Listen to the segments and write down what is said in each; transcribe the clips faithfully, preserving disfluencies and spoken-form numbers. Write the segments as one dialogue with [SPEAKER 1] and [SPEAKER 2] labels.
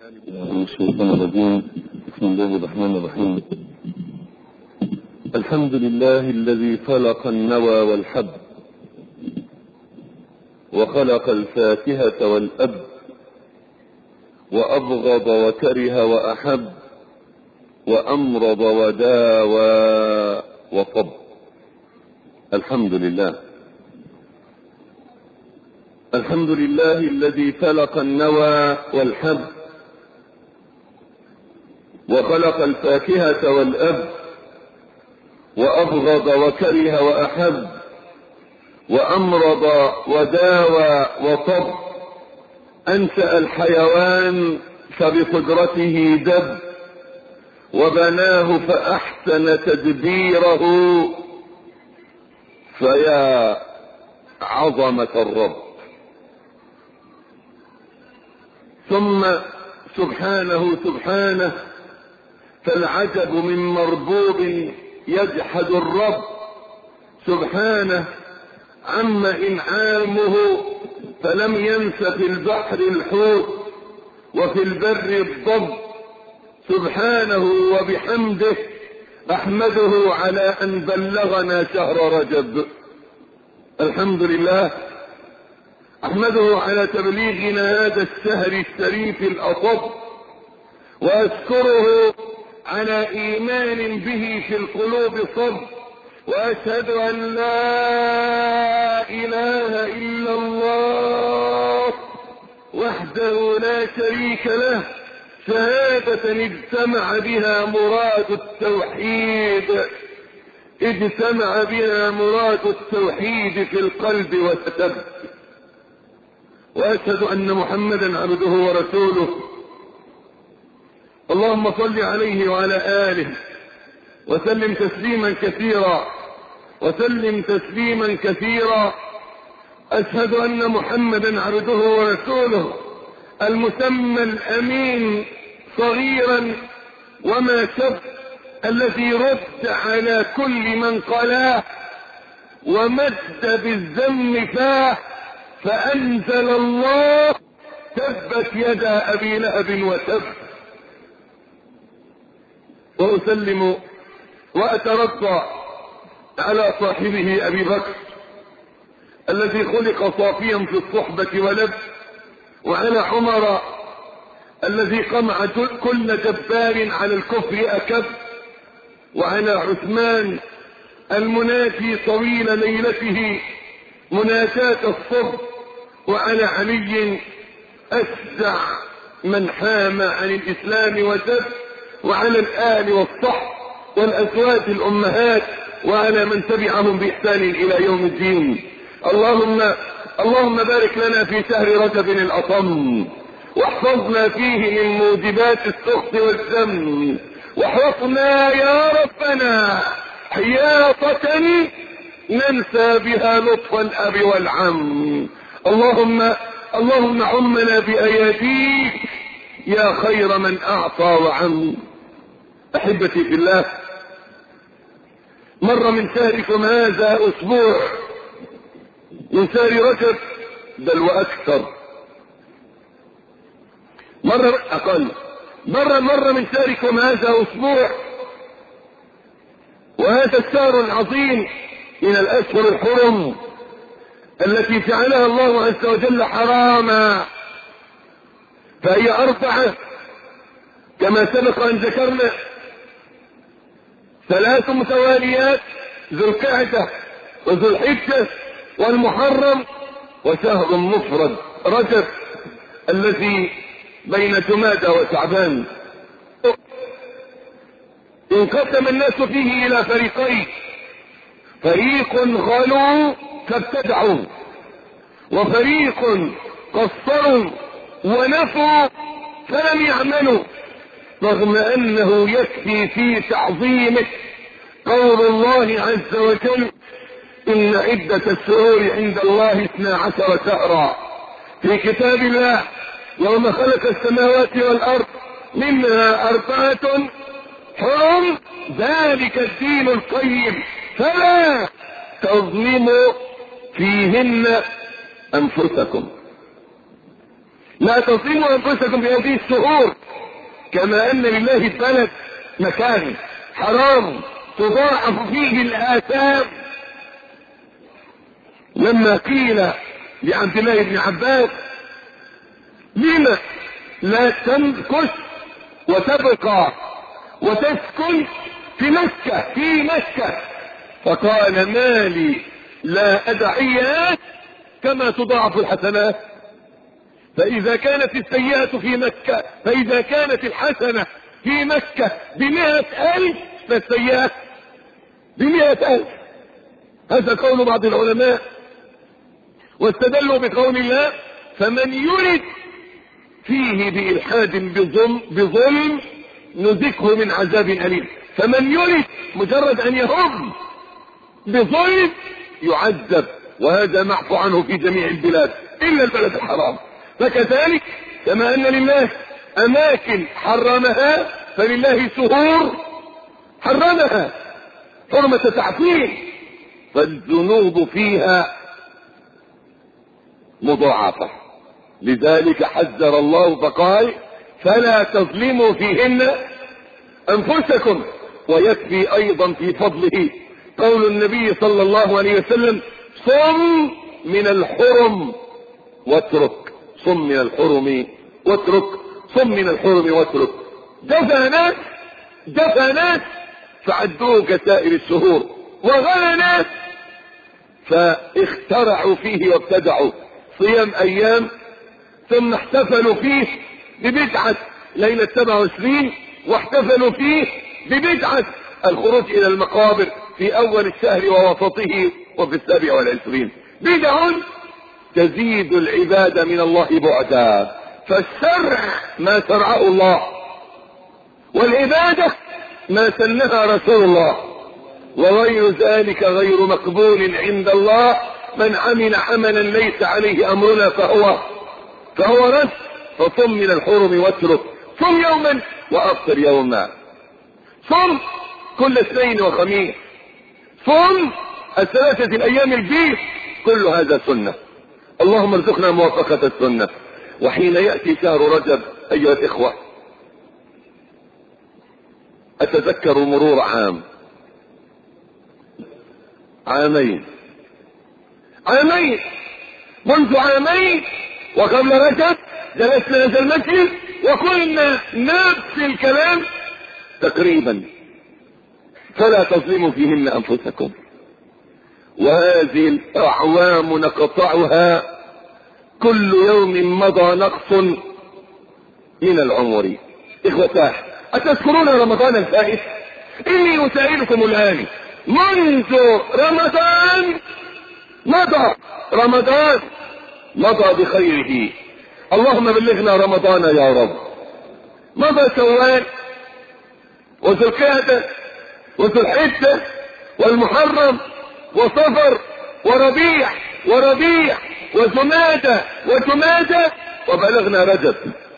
[SPEAKER 1] من الشيطان الرجيم. بسم الله الرحمن الرحيم. الحمد لله الذي خلق النوى والحب وخلق الفاكهة والأب وأبغض وكره وأحب وأمرض وداوى وطب. الحمد لله. الحمد لله الذي خلق النوى والحب وخلق الفاكهة والأب وأبغض وكره وأحب وأمرض وداوى وطب. أنشأ الحيوان فبقدرته دب وبناه فأحسن تدبيره. فيا عظمة الرب. ثم سبحانه سبحانه فالعجب من مربوب يجحد الرب سبحانه عم إنعامه. فلم ينس في البحر الحوت وفي البر الضب. سبحانه وبحمده أحمده على أن بلغنا شهر رجب. الحمد لله. أحمده على تبليغنا هذا الشهر الشريف الأطب، وأشكره على إيمان به في القلوب صب. وأشهد أن لا إله إلا الله وحده لا شريك له، شهادة اجتمع بها مراد التوحيد اجتمع بها مراد التوحيد في القلب وستب. وأشهد أن محمدا عبده ورسوله. اللهم صل عليه وعلى آله وسلم تسليما كثيرا وسلم تسليما كثيرا. أشهد أن محمدا عبده ورسوله المسمى الأمين صغيرا وما شب، الذي رد على كل من قلاه ومد بالذم فاه، فأنزل الله تبت يدا أبي لهب وتب. وأسلم وأترضى على صاحبه أبي بكر الذي خلق صافيا في الصحبة ولب، وعلى عمر الذي قمع كل جبار على الكفر أكب، وعلى عثمان المناجي طويل ليلته مناجاة الصبر، وعلى علي أشجع من حام عن الإسلام وسب، وعلى الآل والصحب والأزواج الأمهات، وعلى من تبعهم بإحسان إلى يوم الدين. اللهم اللهم بارك لنا في شهر رجب الأطم، واحفظنا فيه من موجبات السخط والذم، واحفظنا يا ربنا حياطة ننسى بها لطف الأب والعم. اللهم اللهم عمنا بأياديك يا خير من أعطى وعم. أحبتي في الله، مر من شهركم هذا أسبوع من شهر رجب، بل وأكثر، مر أقل مر مر من شهركم هذا أسبوع، وهذا الشهر العظيم من الأشهر الحرم التي جعلها الله عز وجل حراما. فهي أربعة كما سبق أن ذكرنا: ثلاث متواليات، ذو القعدة وذو الحجة والمحرم، وشهر مفرد رجب الذي بين جمادى وشعبان. انقسم الناس فيه إلى فريقين: فريق غلوا فابتدعوا، وفريق قصروا ونفوا فلم يعملوا، رغم أنه يكفي في تعظيمه قول الله عز وجل: إن عدة الشهور عند الله اثنا عشر شهرا في كتاب الله يوم خلق السماوات والأرض منها أربعة حرم ذلك الدين القيم فلا تظلموا فيهن أنفسكم. لا تظلموا انفسكم بهذه الشهور، كما ان لله البلد مكان حرام تضاعف فيه الاثام. لما قيل لعبد الله بن عباس لما لا تمكث وتبقى وتسكن في مكة في مكة، فقال ما لي لا أدعيات كما تضاعف الحسنات، فإذا كانت السيئة في مكة فإذا كانت الحسنة في مكة بمئة ألف فالسيئة بمئة ألف. هذا قول بعض العلماء، واستدلوا بقول الله فمن يرد فيه بإلحاد بظلم, بظلم نذقه من عذاب أليم. فمن يرد مجرد أن يهم بظلم يعذب، وهذا معفو عنه في جميع البلاد إلا البلد الحرام. فكذلك كما أن لله أماكن حرمها فلله شهور حرمها حرمة تعظيم، فالذنوب فيها مضاعفة. لذلك حذر الله فقال فلا تظلموا فيهن أنفسكم. ويكفي أيضا في فضله قول النبي صلى الله عليه وسلم صم من الحرم واترك، صم من الحرم واترك، صم من الحرم واترك. دفع ناس دفع ناس فعدوه كسائر الشهور، وغنى ناس فاخترعوا فيه وابتدعوا صيام ايام، ثم احتفلوا فيه ببدعة ليلة سبعة وعشرين، واحتفلوا فيه ببدعة الخروج الى المقابر في اول الشهر ووسطه وفي السابع والعشرين. بدع تزيد العبادة من الله بعدا، فالشرع ما شرعه الله، والعبادة ما سنها رسول الله، وغير ذلك غير مقبول عند الله. من عمل عملا ليس عليه امرنا فهو فهو رد. فصم من الحرم واترك، صم يوما وافطر يوما، صم كل اثنين وخميس، صم الثلاثة الايام البيض، كل هذا سنة. اللهم ارزقنا موافقة السنة. وحين يأتي شهر رجب ايها الاخوة اتذكر مرور عام عامين عامين منذ عامين وقبل رجب جلسنا هذا المجلس وقلنا نفس الكلام تقريبا، فلا تظلموا فيهن انفسكم. وهذه الاعوام نقطعها كل يوم مضى نقص من العمر. اخوتاه اتذكرون رمضان الفائت؟ اني اسائلكم الان منذ رمضان مضى رمضان مضى بخيره، اللهم بلغنا رمضان يا رب. مضى شوال وذو القعدة وذو الحجة والمحرم وصفر وربيع وربيع وجمادة وجمادة وبلغنا رجب.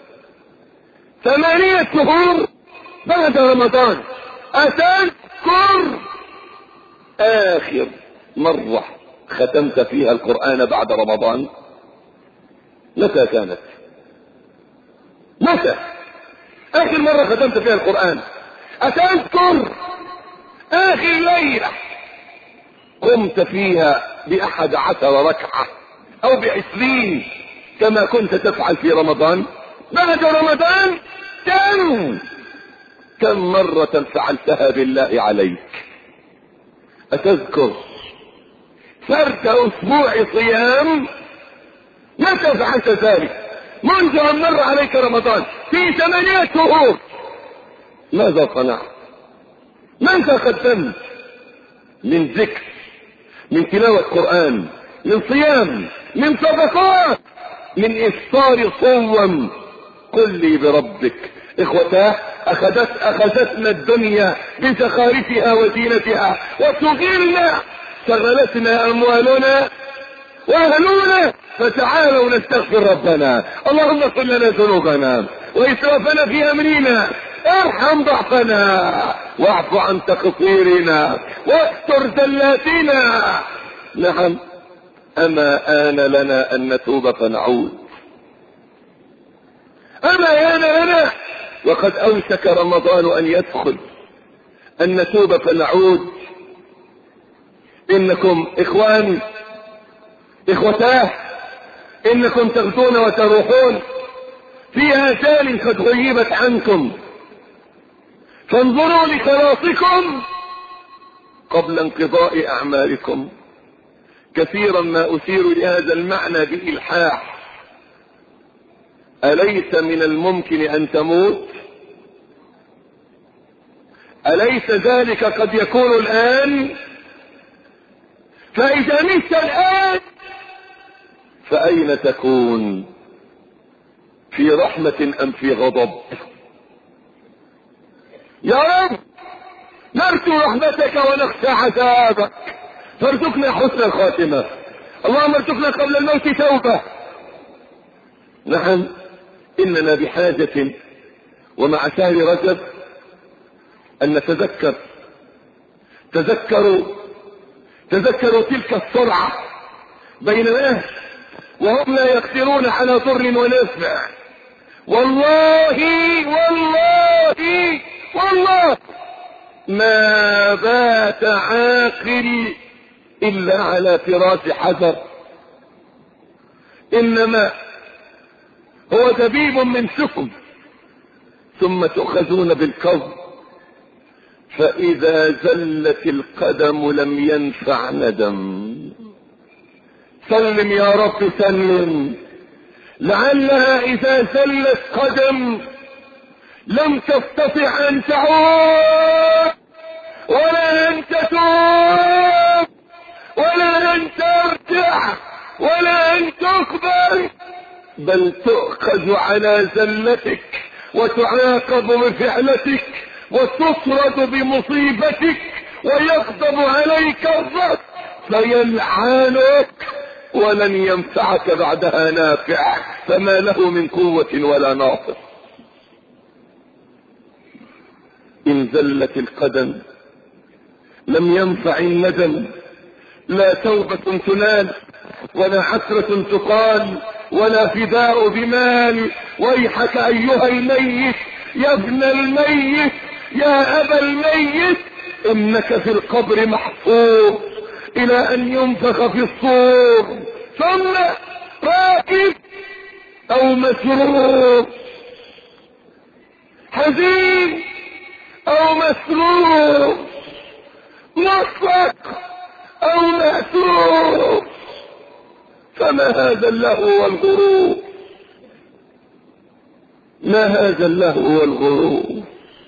[SPEAKER 1] ثمانية شهور بعد رمضان. أتذكر آخر مرة ختمت فيها القرآن بعد رمضان؟ متى كانت؟ متى آخر مرة ختمت فيها القرآن؟ أتذكر آخر ليلة قمت فيها بأحد عشر ركعة أو بعشرين كما كنت تفعل في رمضان؟ بعد رمضان كم كم مرة فعلتها بالله عليك؟ أتذكر فرد أسبوع صيام متى فعلت ذلك؟ منذ أن مر عليك رمضان في ثمانية شهور ماذا صنعت؟ ماذا قدمت من ذكر، من تلاوة قرآن، من صيام، من صدقات، من إفطار صوم؟ قل لي بربك. إخوتاه أخذت أخذتنا الدنيا بزخارفها وزينتها وصغيرنا، شغلتنا أموالنا وأهلنا، فتعالوا نستغفر ربنا. اللهم اغفر لنا ذنوبنا وإسرافنا في أمرنا، ارحم ضعفنا واعف عن تقصيرنا واستر زلاتنا. نعم، أما آن لنا أن نتوب فنعود. أما يانا لنا وقد أوشك رمضان أن يدخل، أن نتوب فنعود. إنكم إخواني إخوتاه، إنكم تغدون وتروحون في آجال قد غيبت عنكم، فانظروا لخلاصكم قبل انقضاء أعمالكم. كثيرا ما أثير لهذا المعنى بإلحاح: أليس من الممكن أن تموت؟ أليس ذلك قد يكون الآن؟ فإذا مت الآن فأين تكون؟ في رحمة أم في غضب؟ يا رب نرجو رحمتك ونخشى عذابك، فارزقنا حسن الخاتمة. اللهم ارزقنا قبل الموت توبة. نعم، إننا بحاجة ومع شهر رجب أن نتذكر تذكروا تذكروا تلك السرعة بين الناس وهم لا يقدرون على ضر ونفع. والله والله والله ما بات عاقل إلا على فراش حذر، إنما هو دبيب من سكم، ثم تؤخذون بالقبض، فإذا زلت القدم لم ينفع ندم. سلم يا رب سلم، لعلها إذا زلت قدم لم تستطع أن تعود ولا أن تتوب ولا أن ترجع ولا أن تقبل، بل تؤخذ على زلتك وتعاقب بفعلتك وتطرد بمصيبتك ويغضب عليك الرب فيلعنك ولن ينفعك بعدها نافع، فما له من قوة ولا ناصر. إن زلت القدم لم ينفع الندم، لا توبة تنال ولا حسرة تقال ولا فداء بمال. ويحك أيها الميت يا ابن الميت يا أبا الميت، إنك في القبر محفوظ إلى أن ينفخ في الصور، ثم راكب أو مسرور، حزين أو مسرور، مصدق أو مأسور. فما هذا اللهو والغرور؟ ما هذا اللهو والغرور؟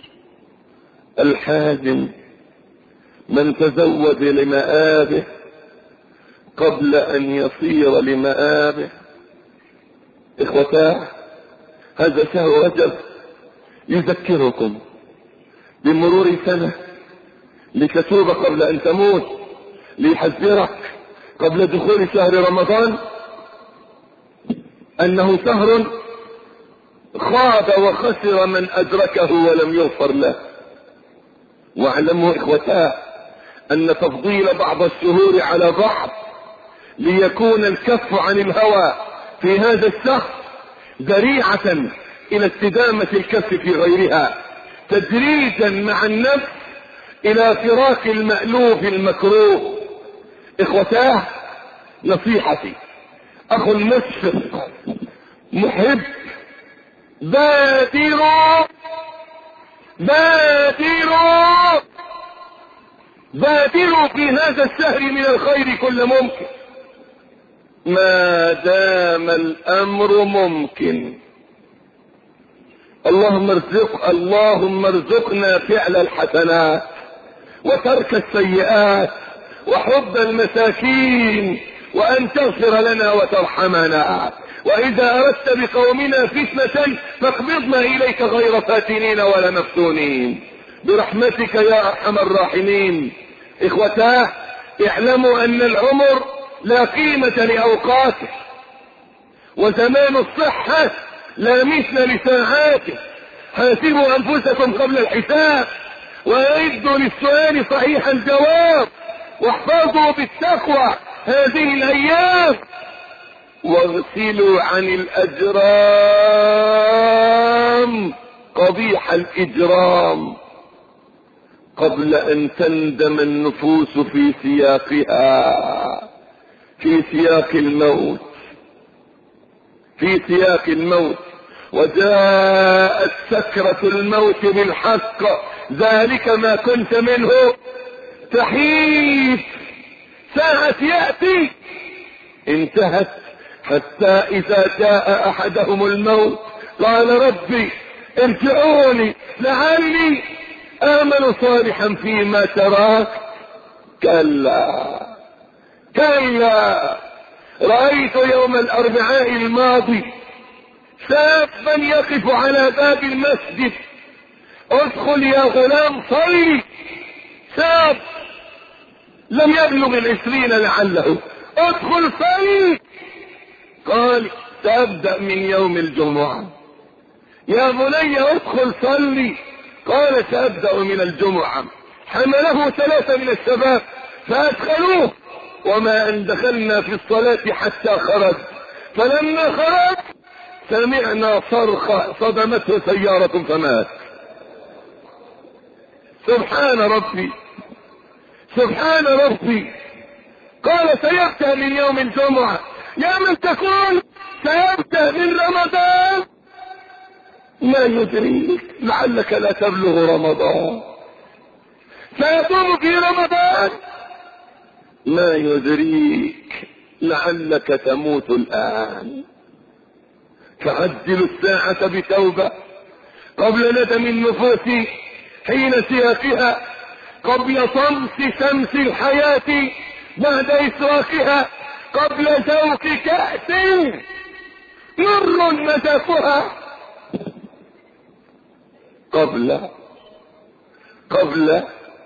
[SPEAKER 1] الحازم من تزود لمآبه قبل أن يصير لمآبه. إخوتاه، هذا شهر رجب يذكركم بمرور سنة لتتوب قبل أن تموت، ليحذرك قبل دخول شهر رمضان أنه شهر خاب وخسر من أدركه ولم يغفر له. واعلموا إخوتاه أن تفضيل بعض الشهور على بعض ليكون الكف عن الهوى في هذا الشهر ذريعة إلى استدامة الكف في غيرها، تدريجا مع النفس إلى فراق المألوف المكروه. إخوتاه، نصيحتي، أخ مشفق محب، بادروا بادروا بادروا في هذا الشهر من الخير كل ممكن ما دام الأمر ممكن. اللهم ارزق اللهم ارزقنا فعل الحسنات وترك السيئات وحب المساكين، وأن تغفر لنا وترحمنا، وإذا أردت بقومنا فتنة فاقبضنا إليك غير فاتنين ولا مفتونين برحمتك يا أرحم الراحمين. إخوتاه، اعلموا أن العمر لا قيمة لأوقاته، وزمان الصحة لا مثل لساعاته. حاسبوا أنفسكم قبل الحساب، وأعدوا للسؤال صحيح الجواب، واحفظوا بالتقوى هذه الأيام، فإنها لا تؤخذ إلا بها. واعلموا أن العمر لا قيمة لأوقاته، وزمان الصحة لا مثل لساعاته. حاسبوا أنفسكم قبل الحساب، وأعدوا للسؤال صحيح الجواب، واحفظوا بالتقوى هذه الأيام. واغسلوا عن الأجرام قبيح الإجرام قبل أن تندم النفوس في سياقها، في سياق الموت، في سياق الموت. وجاءت سكرة الموت بالحق، ذلك ما كنت منه تحيد. ساعة يأتي انتهت، حتى إذا جاء أحدهم الموت قال ربي ارجعوني لعلي آمن صالحا فيما تراك. كلا كلا. رأيت يوم الأربعاء الماضي شابا يقف على باب المسجد، ادخل يا غلام صلي. شاب لم يبلغ العشرين لعله، ادخل صلي. قال سأبدأ من يوم الجمعة. يا بني ادخل صلي. قال سأبدأ من الجمعة. حمله ثلاثة من الشباب فأدخلوه، وما أن دخلنا في الصلاة حتى خرج. فلما خرج سمعنا صرخة صدمته سيارة فمات. سبحان ربي سبحان ربي. قال سيبدأ من يوم الجمعة. يا من تقول سيبدأ من رمضان، ما يدريك لعلك لا تبلغ رمضان. سيصوم في رمضان، ما يدريك لعلك تموت الآن. فعجلوا الساعة بتوبة قبل ندم النفوس حين سياقها، قبل طمس شمس الحياة بعد إسراقها، قبل ذوق كأس مر مذاقها، قبل قبل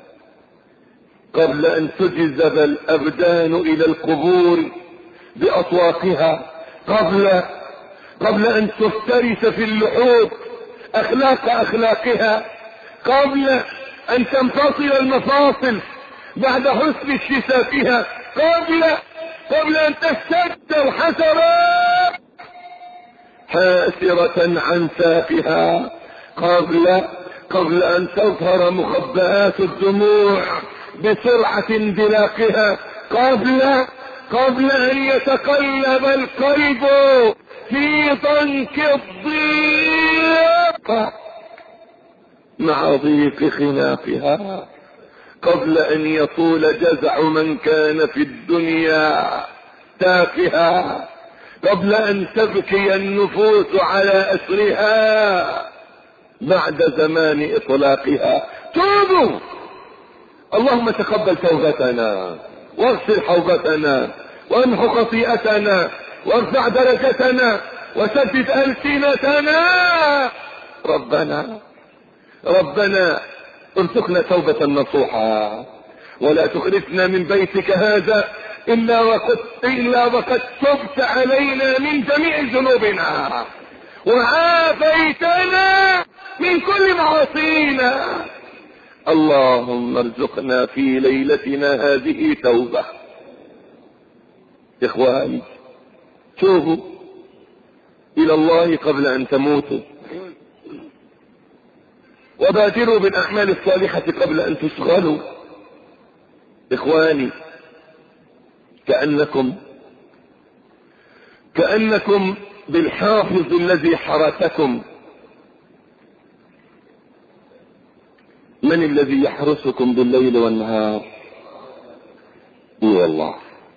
[SPEAKER 1] قبل أن تجذب الأبدان إلى القبور بأطواقها، قبل قبل أن تفترس في اللحوم أخلاق أخلاقها، قبل أن تنفصل المفاصل بعد حسن اشتسافها، قبل قبل أن تشتد الحسرات حاسرة عن ساقها، قبل قبل أن تظهر مخبئات الدموع بسرعة انزلاقها، قبل قبل أن يتقلب القلب في ضنك الضيق مع ضيق خناقها، قبل أن يطول جزع من كان في الدنيا تافها، قبل أن تبكي النفوس على أسرها بعد زمان إطلاقها. توبوا، اللهم تقبل توبتنا واغسل حوبتنا وامحو خطيئتنا وارفع درجتنا وسدد ألسنتنا. ربنا ربنا ارزقنا توبة نصوحا، ولا تخرجنا من بيتك هذا إلا وقد, إلا وقد تبت علينا من جميع ذنوبنا وعافيتنا من كل معاصينا. اللهم ارزقنا في ليلتنا هذه توبة. إخواني، توبوا إلى الله قبل أن تموتوا، وبادروا بالأعمال الصالحة قبل أن تشغلوا. إخواني، كأنكم كأنكم بالحافظ الذي حرسكم. من الذي يحرسكم بالليل والنهار؟ هو الله.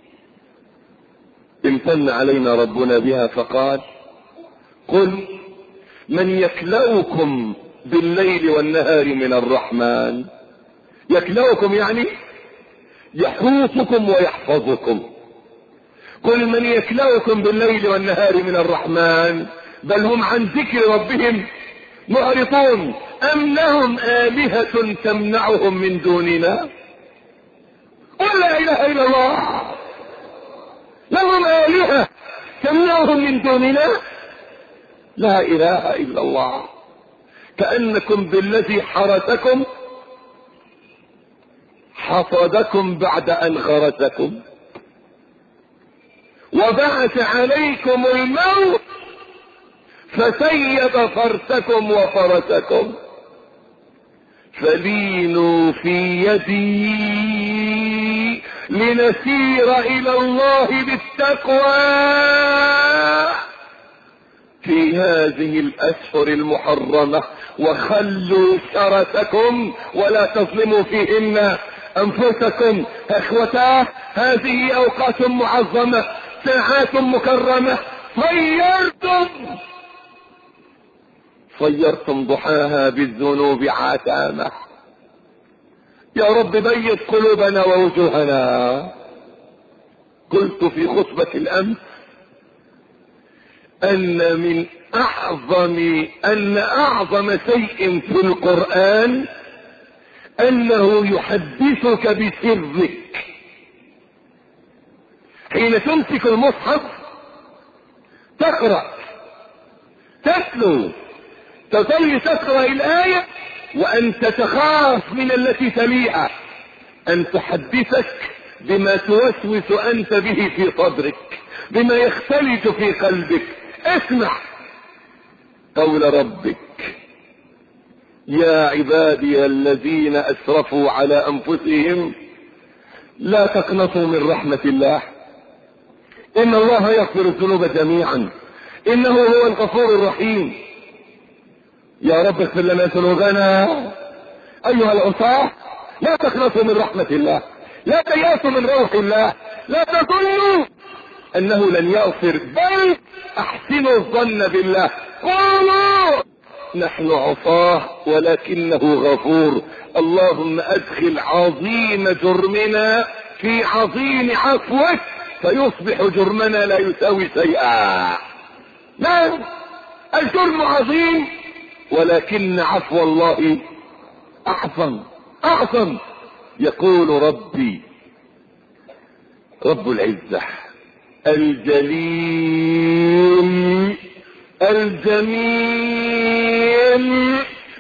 [SPEAKER 1] امتن علينا ربنا بها فقال: قل من يكلؤكم بالليل والنهار من الرحمن. يكلؤكم يعني يحوطكم ويحفظكم. قل من يكلؤكم بالليل والنهار من الرحمن بل هم عن ذكر ربهم معرضون أم لهم آلهة تمنعهم من دوننا. قل لا إله إلا الله. لهم آلهة تمنعهم من دوننا؟ لا إله إلا الله. كأنكم بالذي حرسكم حصدكم بعد أن غرسكم، وبعث عليكم الموت فسيب فرسكم وفرسكم فلينوا في يدي لنسير الى الله بالتقوى في هذه الاشهر المحرمة وخلوا شرتكم ولا تظلموا فيهن انفسكم. اخوتاه، هذه اوقات معظمة، ساعات مكرمة، صيرتم صيرتم ضحاها بالذنوب عتامة. يا رب بيض قلوبنا ووجوهنا. قلت في خطبة الامس ان من اعظم ان اعظم شيء في القرآن انه يحدثك بسرك. حين تمسك المصحف تقرأ تتلو تظل تقرأ الآية وأنت تخاف من التي تليها أن تحدثك بما توسوس أنت به في صدرك، بما يختلج في قلبك. اسمع قول ربك: يا عبادي الذين أسرفوا على أنفسهم لا تقنطوا من رحمة الله إن الله يغفر الذنوب جميعا إنه هو الغفور الرحيم. يا رب اغفر لنا ذنوبنا. أيها العصاة، لا تقنطوا من رحمة الله، لا تيأسوا من روح الله، لا تظنوا أنه لن يغفر، بل أحسنوا الظن بالله. قولوا نحن عصاه ولكنه غفور. اللهم أدخل عظيم جرمنا في عظيم عفوك فيصبح جرمنا لا يساوي شيئا. نعم، الجرم عظيم ولكن عفو الله أعظم أعظم. يقول ربي رب العزة الجليل الجميل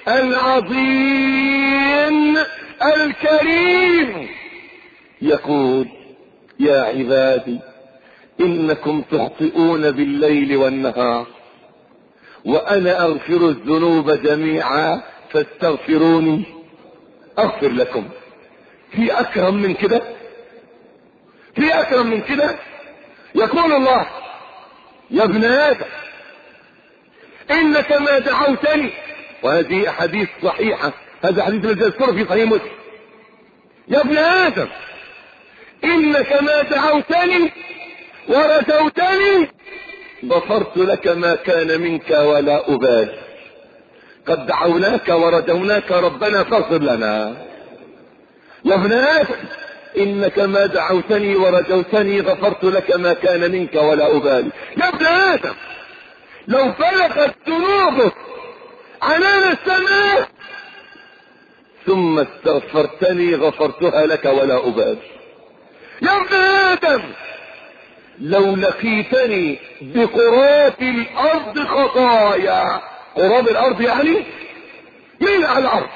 [SPEAKER 1] العظيم الكريم، يقول: يا عبادي إنكم تخطئون بالليل والنهار وأنا أغفر الذنوب جميعا فاستغفروني أغفر لكم. في أكرم من كده؟ في أكرم من كده؟ يقول الله: يا ابن آدم إنك ما دعوتني، وهذه أحاديث صحيحة، هذا حديث الذي يذكره في صحيح مسلم. يا ابن آدم إنك ما دعوتني ورجوتني غفرت لك ما كان منك ولا أبالي. قد دعوناك ورجوناك ربنا فاغفر لنا. يا ابن آدم إنك ما دعوتني ورجوتني غفرت لك ما كان منك ولا أبالي. يا ابن آدم لو بلغت ذنوبك عنان السماء ثم استغفرتني غفرتها لك ولا أبالي. يا ابن آدم لو لقيتني بقراب الأرض خطايا، قراب الأرض يعني ملء الأرض،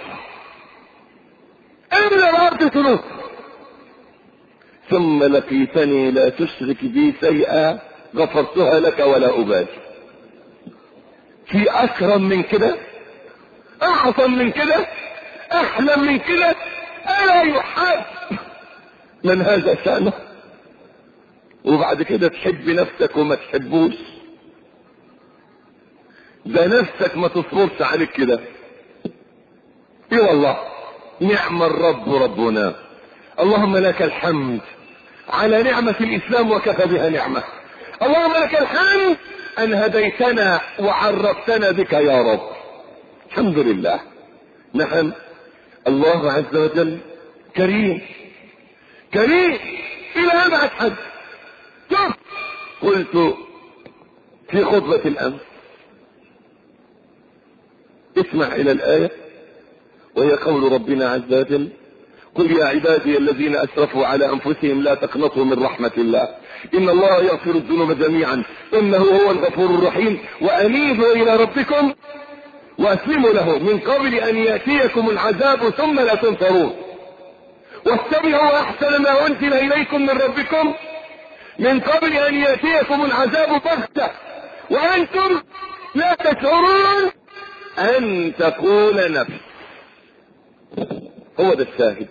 [SPEAKER 1] املأ الأرض ذنوب، ثم لقيتني لا تشرك بي شيئا غفرتها لك ولا أبالي. في أكرم من كده؟ أعظم من كده؟ أحلم من كده؟ ألا يحب من هذا شأنه؟ وبعد كده تحب نفسك وما تحبوش؟ ده نفسك ما تصبرش عليك كده. ايه والله، نعم الرب ربنا. اللهم لك الحمد على نعمة الإسلام وكفى بها نعمة. اللهم لك الحمد أن هديتنا وعرفتنا بك يا رب. الحمد لله. نعم، الله عز وجل كريم كريم إلى أبعد حد. شوف، قلت في خطبة الأمس، اسمع إلى الآية وهي قول ربنا عز وجل: قل يا عبادي الذين أسرفوا على أنفسهم لا تقنطوا من رحمة الله إن الله يغفر الذنوب جميعا إنه هو الغفور الرحيم وأنيبوا إلى ربكم وأسلموا له من قبل أن يأتيكم العذاب ثم لا تنصرون واتبعوا أحسن ما أنزل إليكم من ربكم من قبل ان ياتيكم العذاب بغتة وانتم لا تشعرون ان تقول نفس. هو ده الشاهد.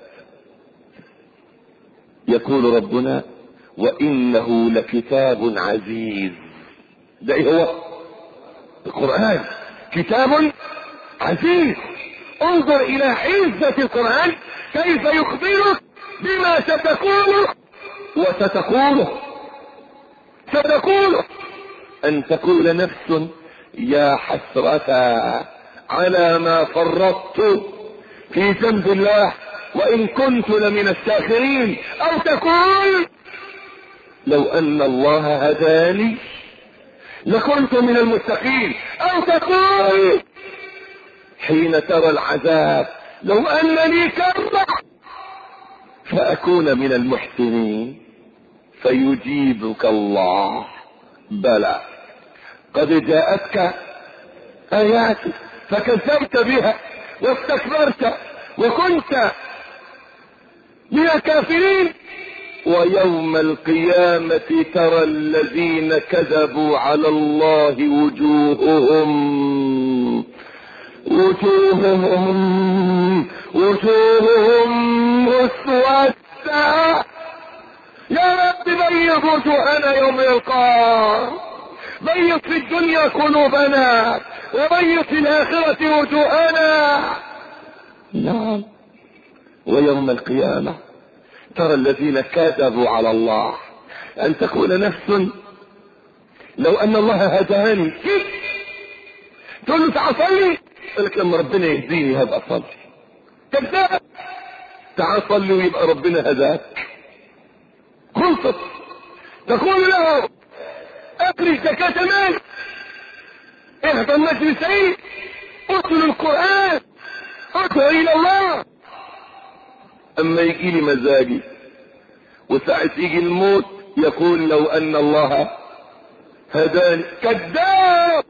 [SPEAKER 1] يقول ربنا وانه لكتاب عزيز. ده ايه هو؟ القرآن كتاب عزيز. انظر الى عزة القرآن كيف يخبرك بما ستقوله وستقوله ستقوله ان تقول نفس يا حسرة على ما فرطت في ذنب الله وان كنت لمن الساخرين، او تقول لو ان الله هداني لكنت من المتقين، او تقول حين ترى العذاب لو ان لي كرة فاكون من المحسنين، فيجيبك الله بلى قد جاءتك اياتي فكذبت بها واستكبرت وكنت من الكافرين، ويوم القيامة ترى الذين كذبوا على الله وجوههم وجوههم وجوههم مسودة. يا رب بيض وجوهنا يوم القيامة، بيض في الدنيا قلوبنا وبيض في الآخرة وجوهنا. نعم، ويوم القيامة ترى الذين كذبوا على الله. ان تقول نفس لو ان الله هداني، تقول له تعال صلي، يقول لك لما ربنا يهديني هبقى صلي. كذاب. تعال صلي ويبقى ربنا هداك. خلصت. تقول له اخرج زكاة مال، اهدى المجلسين، اتل القرآن، ادعو الى الله. اما يجي لي مزاجي وساعة يجي الموت يقول لو ان الله هداني. كذاب.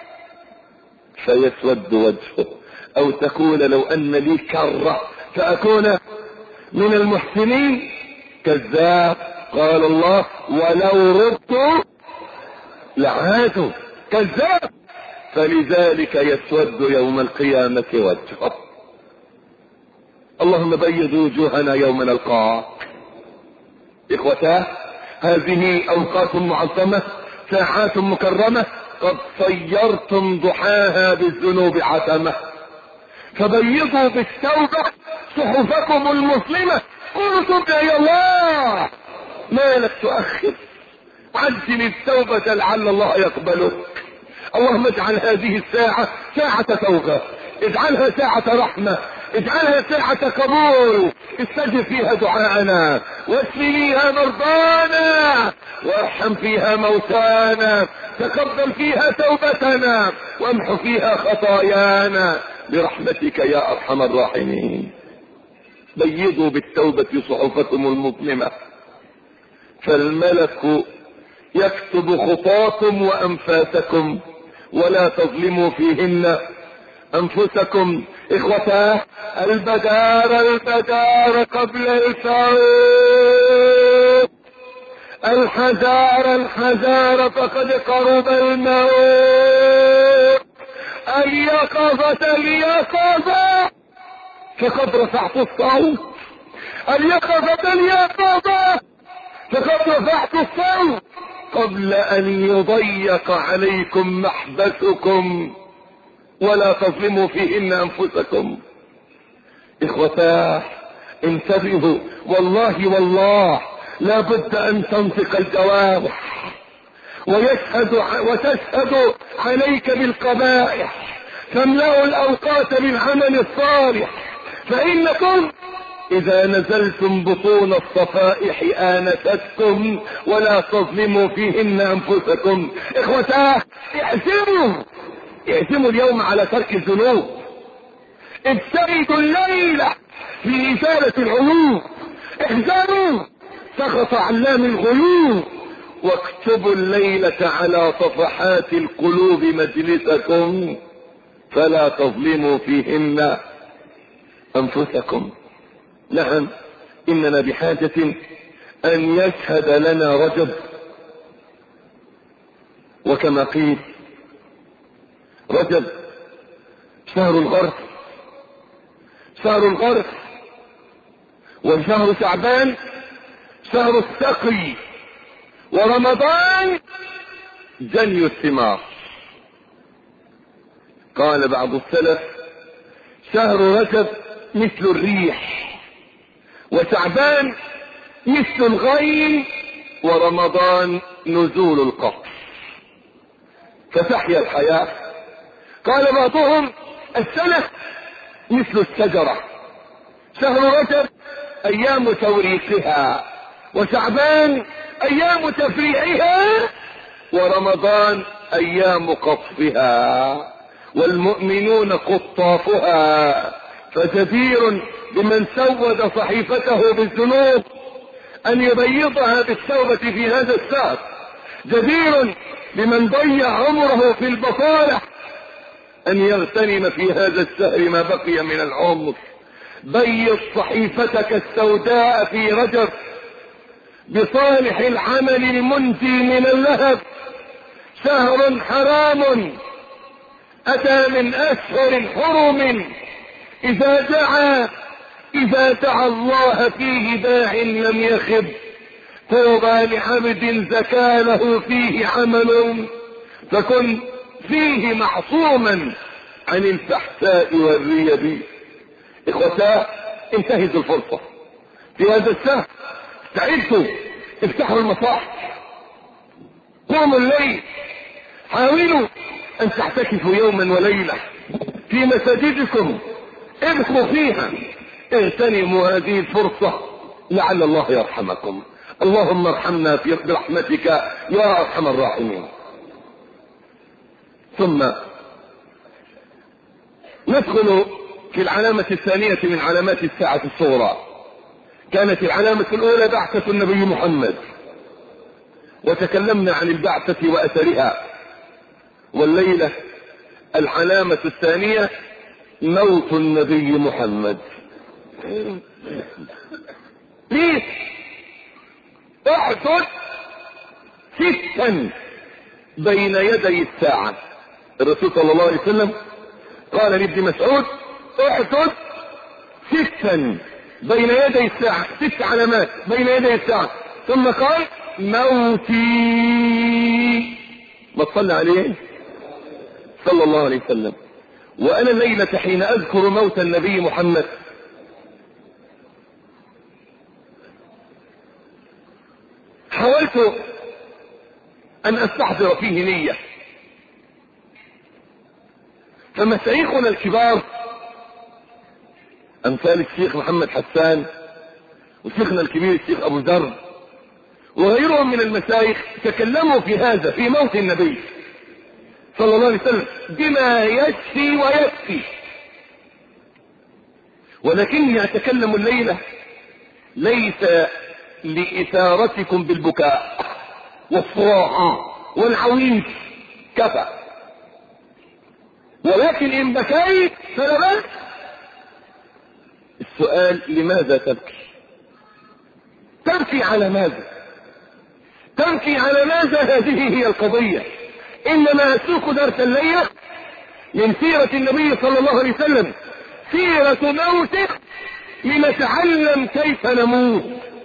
[SPEAKER 1] فيسود وجهه. او تقول لو ان لي كرة فاكون من المحسنين. كذاب. قال الله ولو ردت لعادوا. كذاب. فلذلك يسود يوم القيامة وجهه. اللهم بيض وجوهنا يوم نلقاك. اخوتاه، هذه اوقات معظمة، ساعات مكرمة، قد صيرتم ضحاها بالذنوب عتمة، فبيضوا بالتوبة صحفكم المظلمة. قولوا تبنا يا الله، ما لك تؤخر، عجل التوبة لعل الله يقبلك. اللهم اجعل هذه الساعة ساعة توبة، اجعلها ساعة رحمة، اجعلها ساعة قبول، استجب فيها دعاءنا، واشف فيها مرضانا، وارحم فيها موتانا، تقبل فيها توبتنا، وامح فيها خطايانا برحمتك يا ارحم الراحمين. بيضوا بالتوبة صحفكم المظلمة، فالملك يكتب خطاكم وانفاسكم ولا تظلموا فيهن انفسكم. اخوتاه، البدار البدار قبل الفوت، الحذار الحذار فقد قرب الموت، اليقظة اليقظة فقد رفعت الصوت، اليقظة اليقظة فقد رفعت الصوت، قبل ان يضيق عليكم محبسكم ولا تظلموا فيهن انفسكم. اخوتاه، انتبهوا، والله والله لا بد ان تنطق الجوارح ويشهد وتشهد عليك بالقبائح، تملأ الاوقات بالعمل الصالح، فانكم اذا نزلتم بطون الصفائح آنستكم ولا تظلموا فيهن انفسكم. اخوتاه، اعزموا اعزموا اليوم على ترك الذنوب، ابتعدوا الليلة في ازالة العيوب، احذروا سخط علام الغيوب، واكتبوا الليلة على صفحات القلوب مجلسكم فلا تظلموا فيهن انفسكم. نعم، اننا بحاجة ان يشهد لنا رجب وكما قيل رجب شهر الغرس، شهر الغرس، وشهر شعبان شهر السقي، ورمضان جني الثمار. قال بعض السلف شهر رجب مثل الريح، وشعبان مثل الغيم، ورمضان نزول القطر فتحيا الحياة. قال بعضهم السنة مثل الشجرة، شهر رجب ايام توريقها، وشعبان ايام تفريعها، ورمضان ايام قطفها، والمؤمنون قطافها. فجدير بمن سود صحيفته بالذنوب ان يبيضها بالتوبة في هذا الشهر، جدير بمن ضيع عمره في البطالة ان يغتنم في هذا الشهر ما بقي من العمر. بيض صحيفتك السوداء في رجب بصالح العمل المنجي من اللهب. شهر حرام اتى من اشهر حرم، اذا دعا اذا دعا الله فيه داع لم يخب. طوبى لعبد زكى له فيه عمل، فكن فيه معصوما عن الفحشاء والريب. اخوتاه انتهزوا الفرصة في هذا الشهر، استعدوا، افتحوا المصاحف، قوموا الليل، حاولوا ان تعتكفوا يوما وليلة في مساجدكم، ابقوا فيها، اغتنموا هذه الفرصة لعل الله يرحمكم. اللهم ارحمنا برحمتك يا ارحم الراحمين. ثم ندخل في العلامة الثانية من علامات الساعة الصغرى. كانت العلامة الاولى بعثة النبي محمد، وتكلمنا عن البعثة واثرها، والليلة العلامة الثانية موت النبي محمد. ليش احدث ستا بين يدي الساعة؟ الرسول صلى الله عليه وسلم قال لابن مسعود احدث ستا بين يدي الساعة، ست علامات بين يدي الساعة، ثم قال موتي. ما تصلى عليه صلى الله عليه وسلم. وانا الليلة حين اذكر موت النبي محمد حاولت ان استحضر فيه نية. فمشايخنا الكبار امثال الشيخ محمد حسان وشيخنا الكبير الشيخ ابو ذر وغيرهم من المشايخ تكلموا في هذا، في موت النبي صلى الله عليه وسلم بما يكفي ويكفي، ولكني اتكلم الليلة ليس لإثارتكم بالبكاء والصراخ والعويل، كفى، ولكن إن بكيت فلا بأس. السؤال لماذا تبكي؟ تبكي على ماذا؟ تبكي على ماذا؟ هذه هي القضية. إنما أسوق درس الليلة من سيرة النبي صلى الله عليه وسلم، سيرة موته، لنتعلم كيف نموت.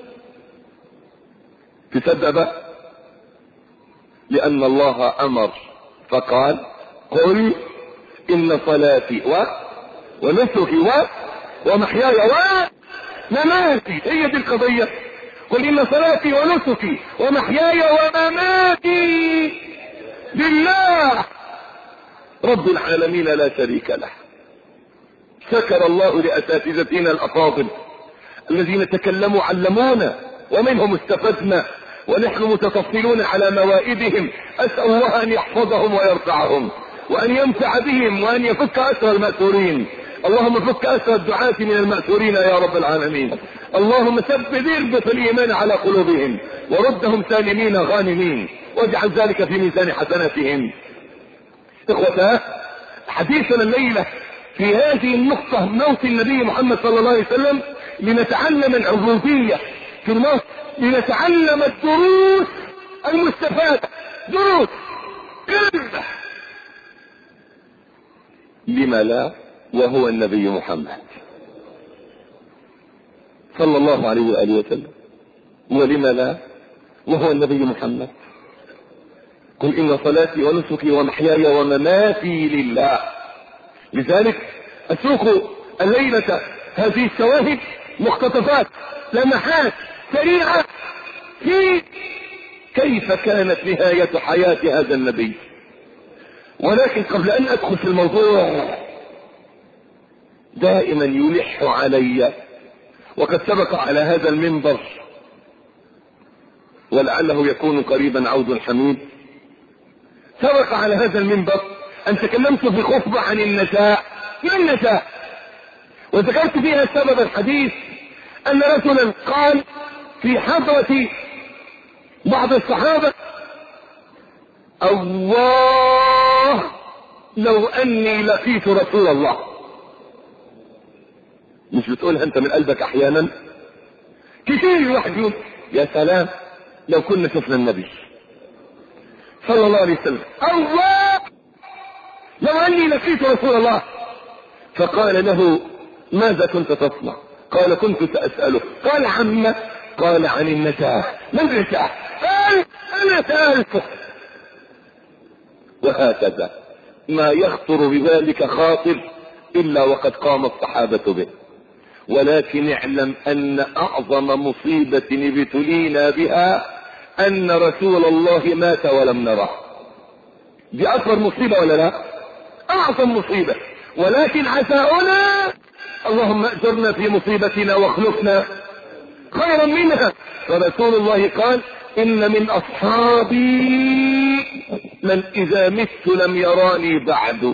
[SPEAKER 1] تصدق بقى؟ لأن الله أمر فقال قل إن صلاتي و ونسكي و ومحياي ومماتي، هي دي القضية. قل إن صلاتي ونسكي ومحياي ومماتي لله رب العالمين لا شريك له. شكر الله لأساتذتنا الأفاضل الذين تكلموا علمونا ومنهم استفدنا، ونحن متطفلون على موائدهم. أسأل الله أن يحفظهم ويرفعهم وأن ينفع بهم وأن يفك أسر المأثورين. اللهم فك أسر الدعاة من المأثورين يا رب العالمين. اللهم ثبت اربط الإيمان على قلوبهم وردهم سالمين غانمين، واجعل ذلك في ميزان حسناتهم. إخوتاه، حديثنا الليلة في هذه النقطة موت النبي محمد صلى الله عليه وسلم لنتعلم العبودية في الموت، لنتعلم الدروس المستفادة. دروس كلمة. لما لا وهو النبي محمد صلى الله عليه وآله وسلم؟ ولما لا وهو النبي محمد؟ قل إن صلاتي ونسكي ومحياي ومماتي لله. لذلك أسوق الليلة هذه الشواهد مقتطفات لمحات سريعة في كيف كانت نهاية حياة هذا النبي. ولكن قبل أن أدخل في الموضوع، دائما يلح علي، وقد سبق على هذا المنبر ولعله يكون قريبا عود حميد، سبق على هذا المنبر أن تكلمت في خطبة عن النساء من النساء، وذكرت فيها سبب الحديث أن رجلا قال في حضرة بعض الصحابة: الله لو أني لقيت رسول الله. مش بتقولها أنت من قلبك أحيانا؟ كثير الواحد يقول يا سلام لو كنا شفنا النبي صلى الله عليه وسلم. الله لو أني لقيت رسول الله. فقال له: ماذا كنت تصنع؟ قال: كنت سأسأله. قال: عما؟ قال: عن النساء. من النساء؟ قال: أنا سألته. وهكذا ما يخطر بذلك خاطر إلا وقد قام الصحابة به. ولكن اعلم أن أعظم مصيبة ابتلينا بها أن رسول الله مات ولم نره. دي أكبر مصيبة ولا لا؟ أعظم مصيبة. ولكن عساؤنا اللهم أجرنا في مصيبتنا واخلفنا خيرا منها. فرسول الله قال: إن من أصحابي من إذا مت لم يراني بعد.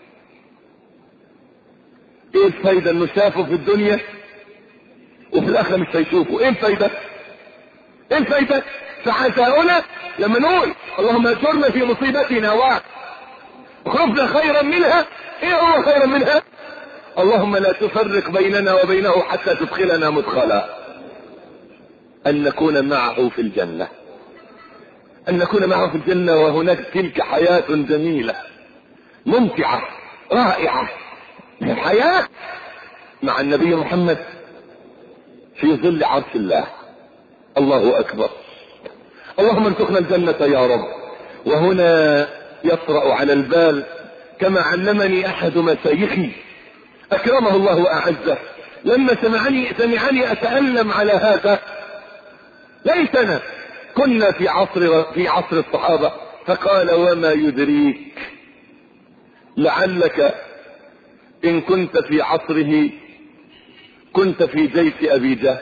[SPEAKER 1] ايه الفايدة انه شافه في الدنيا وفي الاخرة مش هيشوفه؟ ايه الفايدة؟ ايه الفايدة؟ فعساؤنا لما نقول اللهم اجرنا في مصيبتنا واخلفنا خيرا منها، ايه هو خيرا منها؟ اللهم لا تفرق بيننا وبينه حتى تدخلنا مدخلا، ان نكون معه في الجنة، ان نكون معه في الجنة، وهناك تلك حياة جميلة ممتعة رائعة، الحياة مع النبي محمد في ظل عرش الله. الله اكبر. اللهم ارزقنا الجنة يا رب. وهنا يطرأ على البال كما علمني احد مشايخي اكرمه الله واعزه، لما سمعني سمعني اتألم على هذا: ليتنا كنا في عصر في عصر الصحابة. فقال: وما يدريك لعلك إن كنت في عصره كنت في جيش أبي جهل.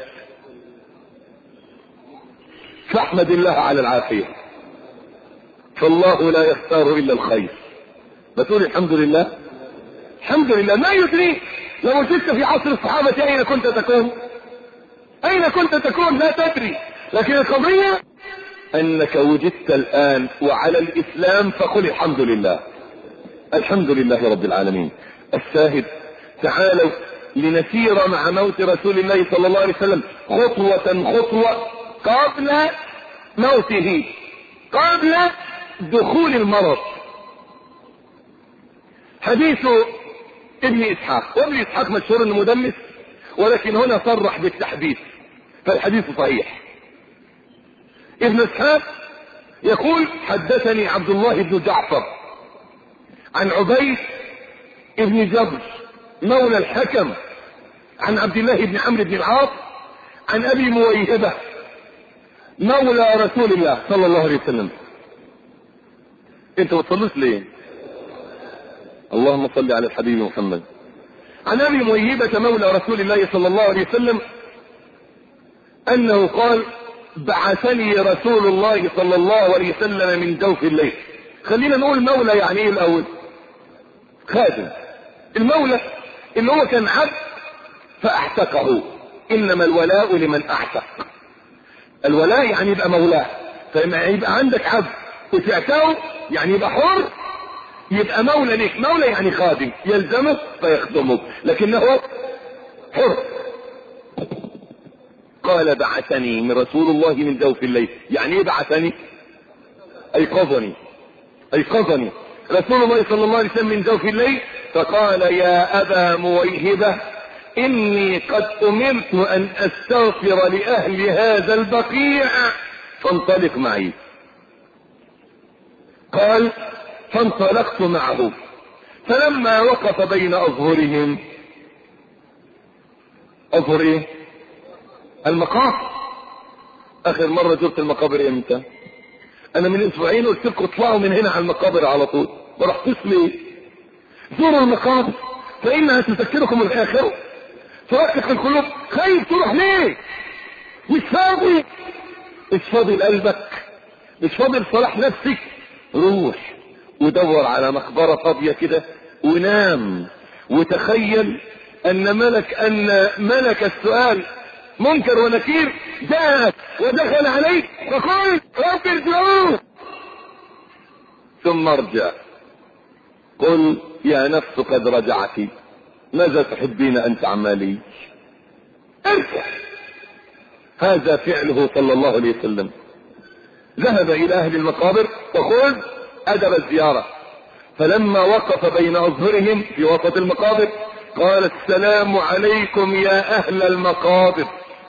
[SPEAKER 1] فاحمد الله على العافية، فالله لا يختار إلا الخير. بتقول الحمد لله. الحمد لله. ما يدريك لو وجدت في عصر الصحابة أين كنت تكون؟ أين كنت تكون؟ لا تدري. لكن القضية أنك وجدت الآن وعلى الإسلام، فقل الحمد لله. الحمد لله رب العالمين. الشاهد: تعالوا لنسير مع موت رسول الله صلى الله عليه وسلم خطوة خطوة قبل موته، قبل دخول المرض. حديث ابن إسحاق، وابن إسحاق مشهور انه مدلس، ولكن هنا صرح بالتحديث فالحديث صحيح. ابن إسحاق يقول: حدثني عبد الله بن جعفر عن عبيد ابن جبر مولى الحكم عن عبد الله بن عمرو بن العاص عن ابي مويهبة مولى رسول الله صلى الله عليه وسلم. انت بتصلوش ليه؟ اللهم صل على الحبيب محمد. عن ابي مويهبة مولى رسول الله صلى الله عليه وسلم انه قال: بعثني رسول الله صلى الله عليه وسلم من جوف الليل. خلينا نقول مولى يعني ايه الاول؟ خادم. المولى اللي هو كان عبد فاعتقه، انما الولاء لمن اعتق. الولاء يعني يبقى مولاه، فلما يبقى عندك عبد وتعتقه يعني يبقى حر، يبقى مولى ليك. مولى يعني خادم يلزمه فيخدمه، لكنه حر. قال: بعثني من رسول الله من جوف الليل. يعني ايه بعثني؟ ايقظني. ايقظني رسول الله صلى الله عليه وسلم من جوف الليل فقال يا ابا مويهبة اني قد امرت ان استغفر لاهل هذا البقيع فانطلق معي. قال فانطلقت معه فلما وقف بين اظهرهم، اظهر ايه؟ المقابر. اخر مرة زرت المقابر امتى؟ انا من اسبوعين قلت لكم اطلعوا من هنا على المقابر على طول، ما رحتوش ليه؟ زوروا المقابر فانها تذكركم الاخره ترقق القلوب. خايف تروح ليه؟ مش فاضي، مش فاضي لقلبك، مش فاضي لصلاح نفسك، روح ودور على مقبرة فاضية كده ونام وتخيل ان ملك ان ملك السؤال منكر ونكير جاءك ودخل عليك فقل رب ارجعوه ثم ارجع قل يا نفس قد رجعت ماذا تحبين ان تعملي؟ ارجع. هذا فعله صلى الله عليه وسلم. ذهب الى اهل المقابر وخذ ادب الزيارة. فلما وقف بين اظهرهم في وسط المقابر قال السلام عليكم يا اهل المقابر.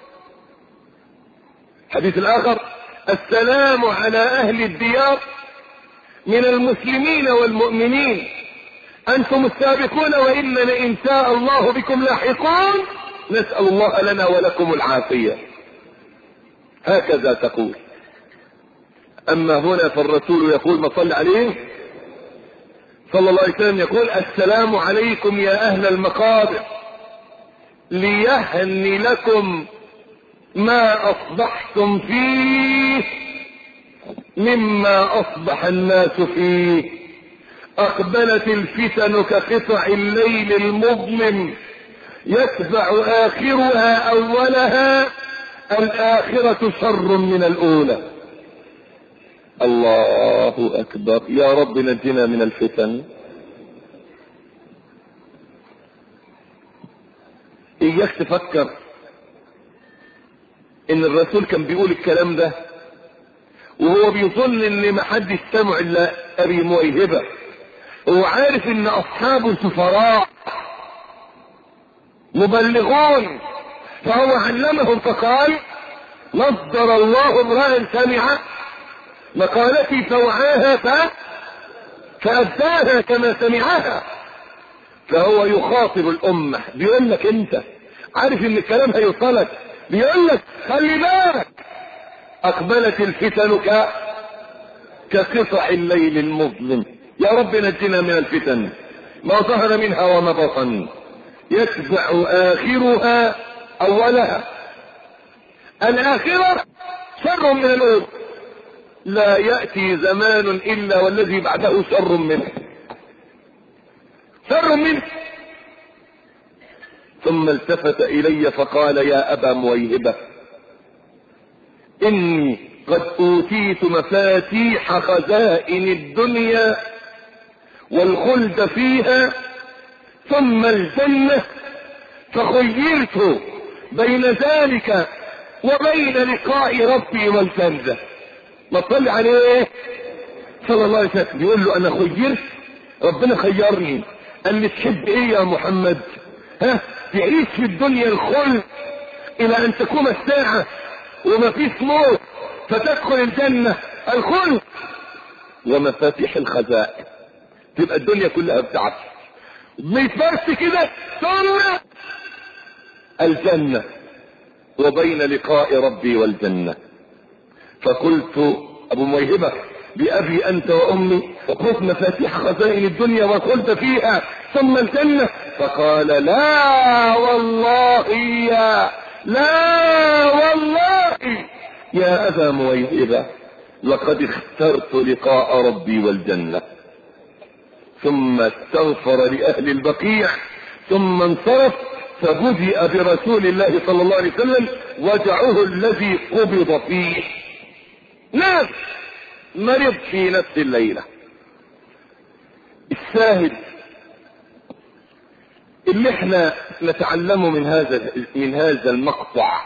[SPEAKER 1] حديث الاخر السلام على اهل الديار من المسلمين والمؤمنين انتم السابقون واننا ان شاء الله بكم لاحقون نسأل الله لنا ولكم العافية. هكذا تقول. اما هنا فالرسول يقول ما صلى عليه صلى الله عليه وسلم يقول السلام عليكم يا اهل المقابر ليهني لكم ما اصبحتم فيه مما اصبح الناس فيه. اقبلت الفتن كقطع الليل المظلم يتبع اخرها اولها الاخرة شر من الاولى. الله اكبر. يا رب نجنا من الفتن. اياك تفكر ان الرسول كان بيقول الكلام ده وهو بيظن ان ما حدش سمع الا ابي مويهبة. هو عارف ان اصحابه سفراء مبلغون فهو علمهم فقال نصدر الله امرأ سمع مقالتي فوعاها ف... فأداها كما سمعها. فهو يخاطب الأمة بيقول لك انت عارف ان الكلام هيوصلك، بيقول لك خلي بالك اقبلت الفتن ك... كقطع الليل المظلم. يا رب نجنا من الفتن ما ظهر منها وما بطن يتبع اخرها اولها. الاخرة شر من الاولى. لا يأتي زمان الا والذي بعده شر منه، شر منه. ثم التفت الي فقال يا ابا مويهبة اني قد اوتيت مفاتيح خزائن الدنيا والخلد فيها ثم الجنة فخيرت بين ذلك وبين لقاء ربي والجنة. ما تصلي عليه صلى الله عليه وسلم بيقول له انا خيرت، ربنا خيرني قال لي تحب ايه يا محمد؟ ها تعيش في الدنيا الخلد الى ان تقوم الساعة وما فيش موت فتدخل الجنة الخلد ومفاتيح الخزائن تبقى الدنيا كلها بتاعتك مش بس كده ثم الجنة وبين لقاء ربي والجنة. فقلت ابو مويهبة بأبي انت وامي خذ مفاتيح خزائن الدنيا وخلد فيها ثم الجنة. فقال لا والله يا لا والله يا ابا مويهبة لقد اخترت لقاء ربي والجنة. ثم استغفر لأهل البقيع ثم انصرف فبدأ برسول الله صلى الله عليه وسلم وجعه الذي قبض فيه. ناس مرض في نفس الليلة. الشاهد اللي احنا نتعلمه من هذا من هذا المقطع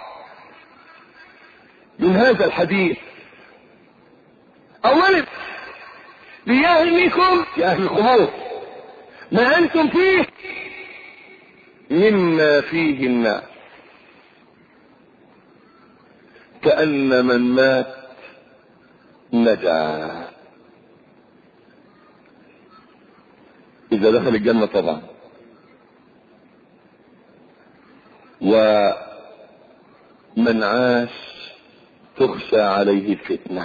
[SPEAKER 1] من هذا الحديث اولا بأهلكم يا أهل القبور ما أنتم فيه مما فيه الناس، كأن من مات نجا. إذا دخل الجنة طبعا. ومن عاش تخشى عليه الفتنة.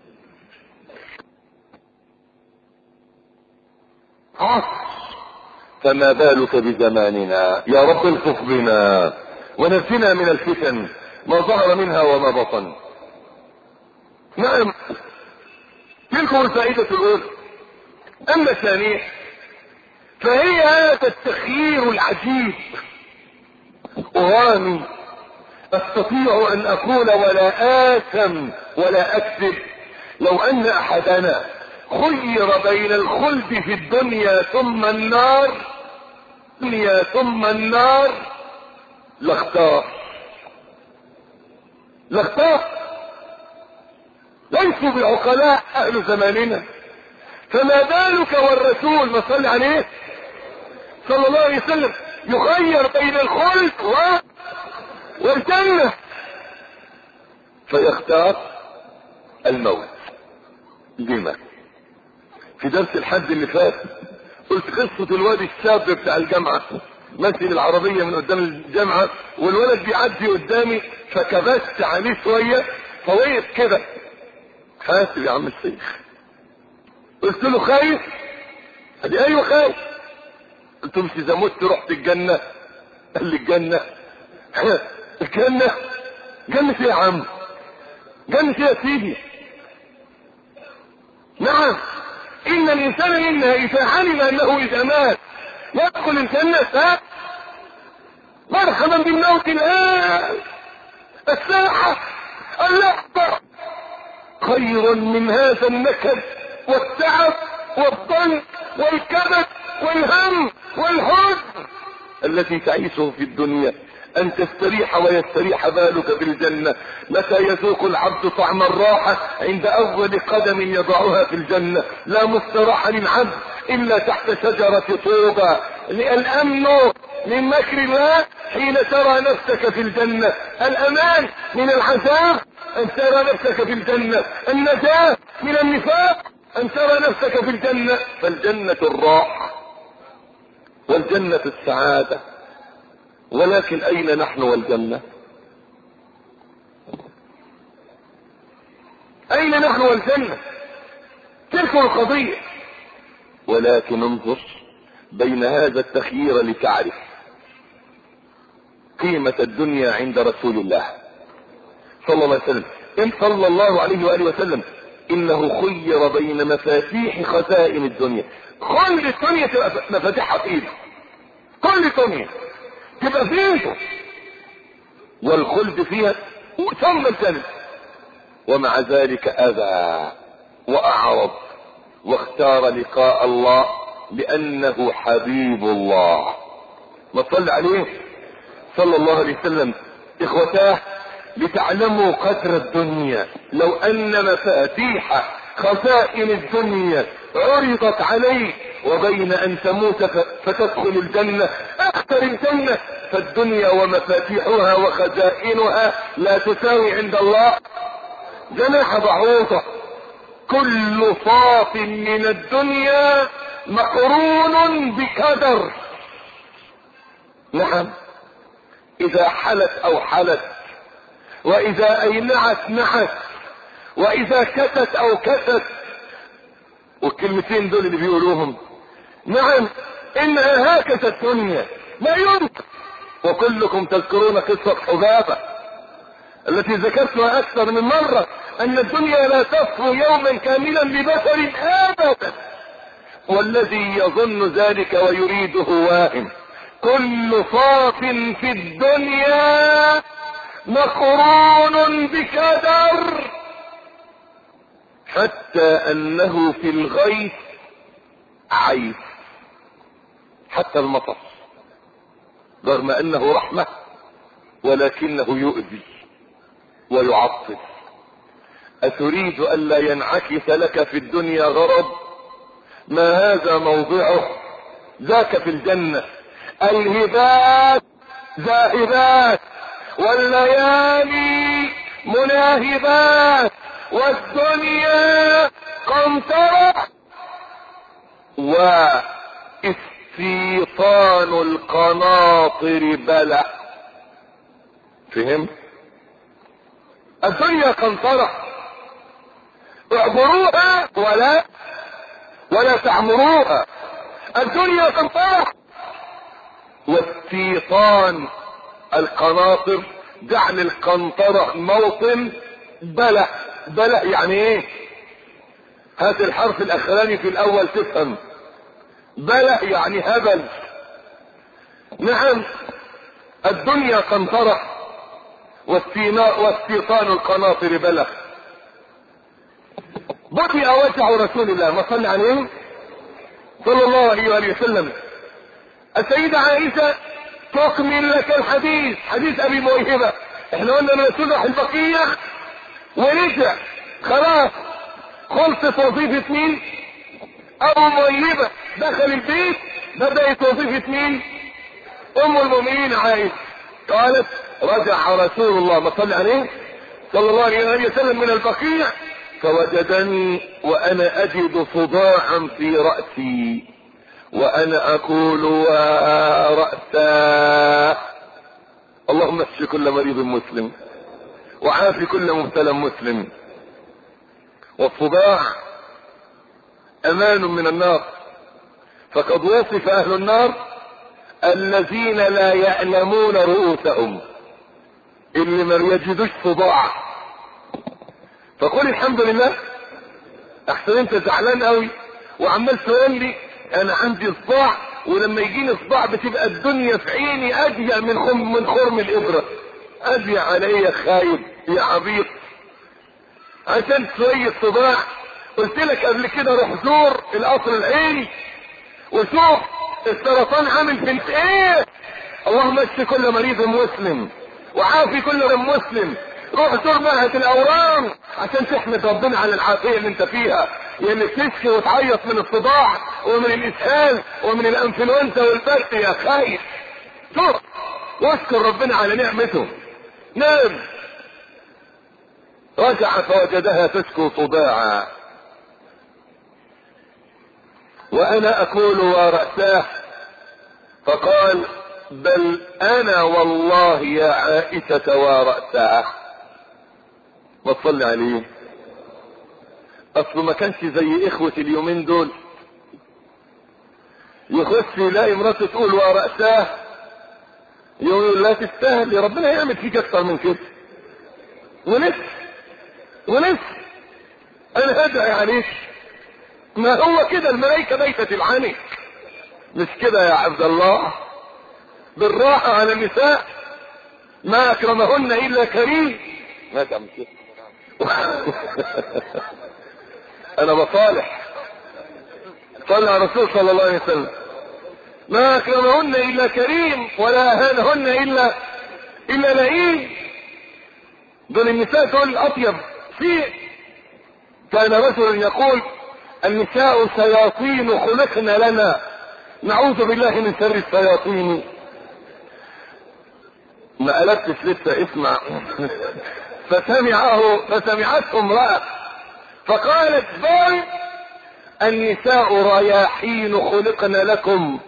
[SPEAKER 1] فما بالك بزماننا؟ يا رب الطف بنا ونجنا من الفتن ما ظهر منها وما بطن. نعم، تلكم الفائدة الأولى. أما الثانية فهي هذا التخيير العجيب. أغامي أستطيع أن أقول ولا آثم ولا أكذب لو أن أحدنا خير بين الخلد في الدنيا ثم النار الدنيا ثم النار لاختار لاختار ليسوا بعقلاء أهل زماننا، فما بالك والرسول ما صلى عليه صلى الله عليه وسلم يخير بين الخلد والجنة فيختار الموت. لما؟ في درس الحد اللي فات قلت قصة الواد الشاب بتاع الجامعة ماشي بالعربية من قدام الجامعة والولد بيعدي قدامي فكبست عليه شوية فوقف كده. حاسب يا عم الشيخ. قلت له خايف؟ قال لي ايوه خايف. قلت له مش اذا مت رحت الجنة؟ قال لي الجنة الجنة جنة ايه يا عم؟ جنة ايه يا سيدي؟ نعم، ان الانسان منا اذا علم انه اذا مات يدخل الجنة ف مرحبا بالموت الان الساحة اللحظة خير من هذا النكد والتعب والضنك والكبد والهم والحزن التي تعيشه في الدنيا. ان تستريح ويستريح بالك بالجنة. متى يذوق العبد طعم الراحة؟ عند اول قدم يضعها في الجنة. لا مستراح للعبد الا تحت شجرة طوبى. الامن من مكر الله حين ترى نفسك في الجنة. الامان من العذاب ان ترى نفسك في الجنة. النجاة من النفاق ان ترى نفسك في الجنة. فالجنة الراحة والجنة السعادة. ولكن اين نحن والجنة؟ اين نحن والجنة؟ تلك القضية. ولكن انظر بين هذا التخيير لتعرف قيمة الدنيا عند رسول الله صلى الله عليه وسلم. إن صلى الله عليه وآله وسلم انه خير بين مفاتيح خزائن الدنيا. كل الدنيا تبقى مفاتيحها في ايده، كل الدنيا تبقى في ايده، والخلد فيها ثم الجنة. ومع ذلك ابى واعرض واختار لقاء الله لانه حبيب الله. ما صلى عليه صلى الله عليه وسلم. اخوتاه لتعلموا قدر الدنيا، لو ان مفاتيح خزائن الدنيا عرضت عليك وبين ان تموت فتدخل الجنة اختر الجنة. فالدنيا ومفاتيحها وخزائنها لا تساوي عند الله جناح بعوضة. كل صاف من الدنيا مقرون بقدر. نعم، اذا حلت او حلت، واذا اينعت نعت، واذا كتت او كتت. والكلمتين دول اللي بيقولوهم نعم انها هكذا الدنيا لا يمكن. وكلكم تذكرون قصة حبابة التي ذكرتها اكثر من مرة، ان الدنيا لا تصفو يوما كاملا ببشر ابدا. والذي يظن ذلك ويريده واهم. كل صاف في الدنيا مقرون بقدر، حتى انه في الغيث عيث. حتى المطر رغم انه رحمة ولكنه يؤذي ويعطل. اتريد الا ينعكس لك في الدنيا غرض ما هذا موضعه، ذاك في الجنة. الهبات ذاهبات والليالي مناهبات والدنيا قنطرة واستيطان القناطر بلى. فهم؟ الدنيا قنطرة، اعبروها ولا ولا تعمروها. الدنيا قنطرة. واستيطان القناطر، جعل القنطرة موطن بلى. بلى يعني ايه؟ هات الحرف الاخراني في الاول تفهم. بلى يعني هبل. نعم، الدنيا قنطرة واستيطان القناطر بلى. بطئ وجع رسول الله، ما صلى عليه صلى الله عليه وآله وسلم. السيدة عائشة تكمل لك الحديث، حديث ابي موهبة. احنا قلنا من سبح البقية ورجع خلاص، خلصت وظيفة مين؟ ابو موهبة دخل البيت، بدأت وظيفة مين؟ ام المؤمنين عائشة. قالت رجع رسول الله ما صلى عليه صلى الله عليه وسلم من البقيع فوجدني وانا اجد صداعا في رأسي وانا اقول ورأسا اللهم اشف كل مريض مسلم وعافي كل مبتلى مسلم. والصداع امان من النار، فقد وصف اهل النار الذين لا يعلمون رؤوسهم، اللي ما يجدوش صداع. فقل الحمد لله. احسن انت زعلان قوي وعمال تقول لي انا عندي صداع، ولما يجيني صداع بتبقى الدنيا في عيني اضيق من خرم من خرم الابره. اضيق على ايه يا خايب يا عبيط؟ عشان شويه صداع. قلت لك قبل كده روح زور القصر العيني وشوف السرطان عامل في ايه. اللهم اشف كل مريض مسلم وعافي كل من مسلم. روح زور معهد الاورام عشان تحمد ربنا على العافيه اللي انت فيها، اللي تشكي وتعيط من الصداع ومن الاسهال ومن الانفلونزا والبرد يا خايف. شوف واشكر ربنا على نعمته. نام. رجع فوجدها تشكو صداعا وانا اقول ورأساه، فقال بل انا والله يا عائشة ورأساه. وصلي عليه. اصله ما كانش زي اخوة اليومين دول، يخش يلاقي مراته تقول ورأساه يقول لا تستاهل، ربنا يعمل فيك اكتر من كده. ولسه ولسه انا هدعي عليك. ما هو كده الملائكة بيتة العنك، مش كده يا عبد الله؟ بالراحة على النساء، ما اكرمهن الا كريم. ما تعمل كده انا بصالح. صلى على الرسول صلى الله عليه وسلم. ما اكرمهن الا كريم ولا اهانهن الا الا لئيم. دول النساء دول اطيب شيء. كان رجل يقول النساء شياطين خلقن لنا نعوذ بالله من شر الشياطين. ما قلبتش لسه اسمع. فسمعه فسمعته امرأة فقالت بل النساء رياحين خلقن لكم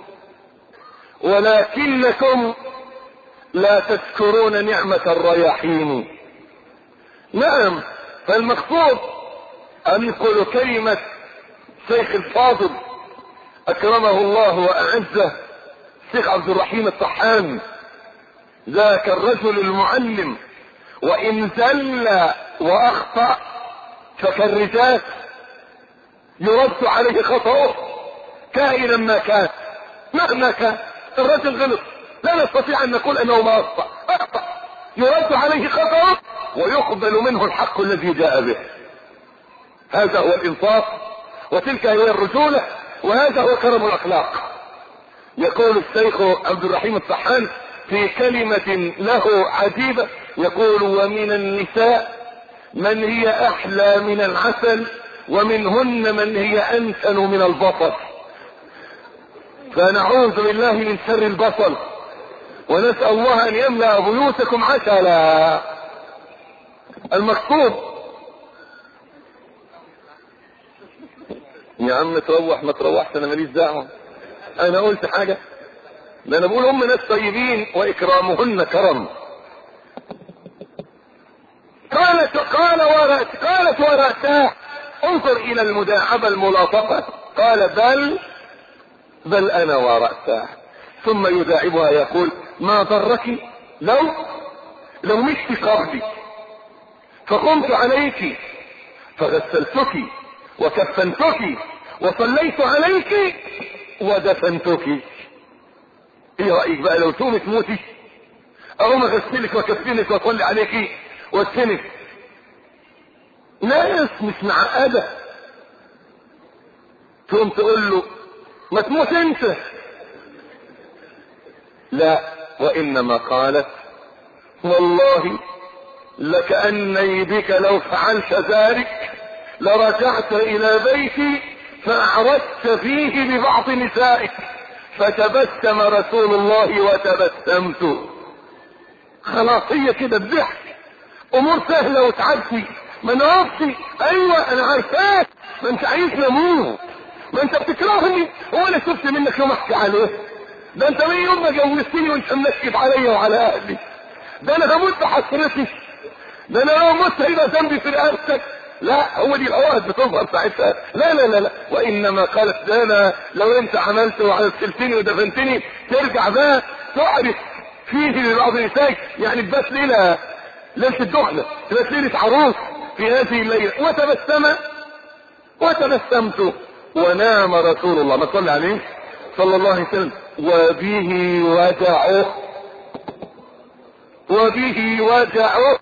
[SPEAKER 1] ولكنكم لا تذكرون نعمة الرياحين. نعم، فالمقصود انقل كلمة شيخ الفاضل اكرمه الله واعزه الشيخ عبد الرحيم الطحان، ذاك الرجل المعلم وان زل واخطأ فكالرجال يرد عليه خطأه كائنا ما كان مهما كان. الرجل غلط، لا نستطيع ان نقول انه ما اخطأ، اخطأ يرد عليه خطأه ويقبل منه الحق الذي جاء به. هذا هو الانصاف وتلك هي الرجولة وهذا هو كرم الاخلاق. يقول الشيخ عبد الرحيم الطحان في كلمة له عجيبة، يقول ومن النساء من هي احلى من العسل ومنهن من هي أنتن من البصل، فنعوذ بالله من شر البصل، ونسأل الله أن يملأ بيوتكم عسلا. المكتوب يا عم تروح ما تروحش انا ماليش دعوه، انا قلت حاجه؟ ده انا بقول هم ناس طيبين واكرامهن كرم. قالت قال ورأت قالت ورأتاه انظر الى المداعبه الملاطفه، قال بل بل انا ورأتاه، ثم يداعبها يقول ما ضرك لو لو مشت قبلي فقمت عليك فغسلتك وكفنتك وصليت عليك ودفنتك. ايه رأيك بقى لو تقومي تموتي اقوم اغسلك وكفنك واصلي عليك وادفنك؟ ناس مش معقدة تقوم تقول له ما تموت انت، لا، وانما قالت والله لكأني بك لو فعلت ذلك لرجعت الى بيتي فاعرضت فيه ببعض نسائك. فتبسم رسول الله وتبسمت. خلاص هي كده الضحك امور سهلة وتعدي. ما نقفش ايوه انا عارفاك، ما انت عايز نموت، ما انت بتكرهني، هو انا شفت منك يوم احكي عليه؟ ده انت من يوم ما جوزتني وانت منكد عليا وعلى اهلي، ده انا هموت بحسرتي، ده انا لو مت هيبقى ذنبي في رقبتك. لا، هو دي العواد بتظهر ساعتها. لا لا لا لا، وانما قالت ده انا لو انت عملت وغسلتني ودفنتني ترجع بقى تعرف فيه لبعض نسائك، يعني تبات ليله ليله الدخله، تبات ليله عروس في هذه الليله. وتبسم وتبسمت ونام رسول الله، ما صلى عليه صلى الله عليه وسلم، وبه وجعه وبه وجعه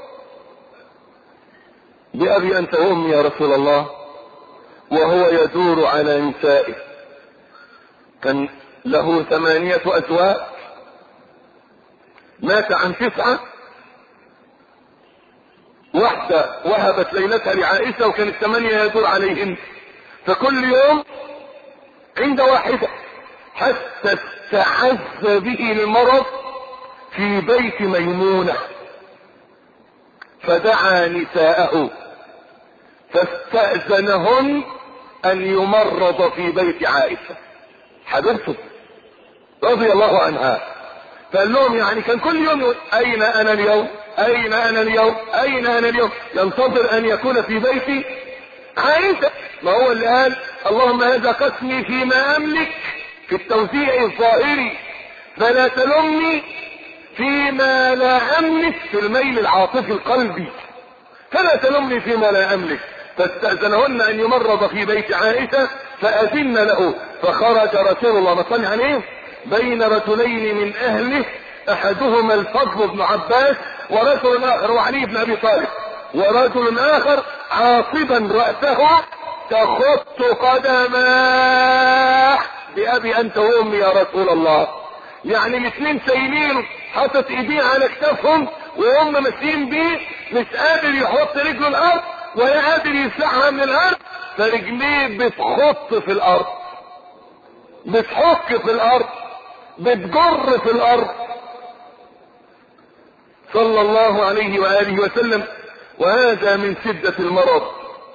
[SPEAKER 1] بأبي أنت وأمي يا رسول الله، وهو يدور على نسائه. كان له ثمانية أزواج، مات عن تسعة، واحدة وهبت ليلتها لعائشة وكانت ثمانية يدور عليهن، فكل يوم عند واحدة حتى استعز به المرض في بيت ميمونة، فدعا نساءه فاستأذنهن ان يمرض في بيت عائشة حبيبته رضي الله عنها. فقال لهم يعني كان كل يوم يقول اين انا اليوم اين انا اليوم اين انا اليوم، ينتظر ان يكون في بيت عائشة. ما هو اللي قال اللهم هذا قسمي فيما املك في التوزيع الظاهري فلا تلمني فيما لا املك في الميل العاطفي القلبي، فلا تلمني فيما لا املك. فاستأذنهن ان يمرض في بيت عائشة فأذن له، فخرج رسول الله ما صلى عليه بين رجلين من اهله، احدهما الفضل بن عباس ورجل اخر وعلي بن ابي طالب، ورجل اخر عاصبا رأسه تخط قدماه بأبي انت وامي يا رسول الله. يعني الاثنين سايلين حاطط ايديه على كتافهم وهم ماشيين بيه، مش قادر يحط رجله الارض ولا قادر يسعها من الارض، فرجليه بتخط في الارض، بتحك في الارض، بتجر في الارض صلى الله عليه وآله وسلم. وهذا من شدة المرض.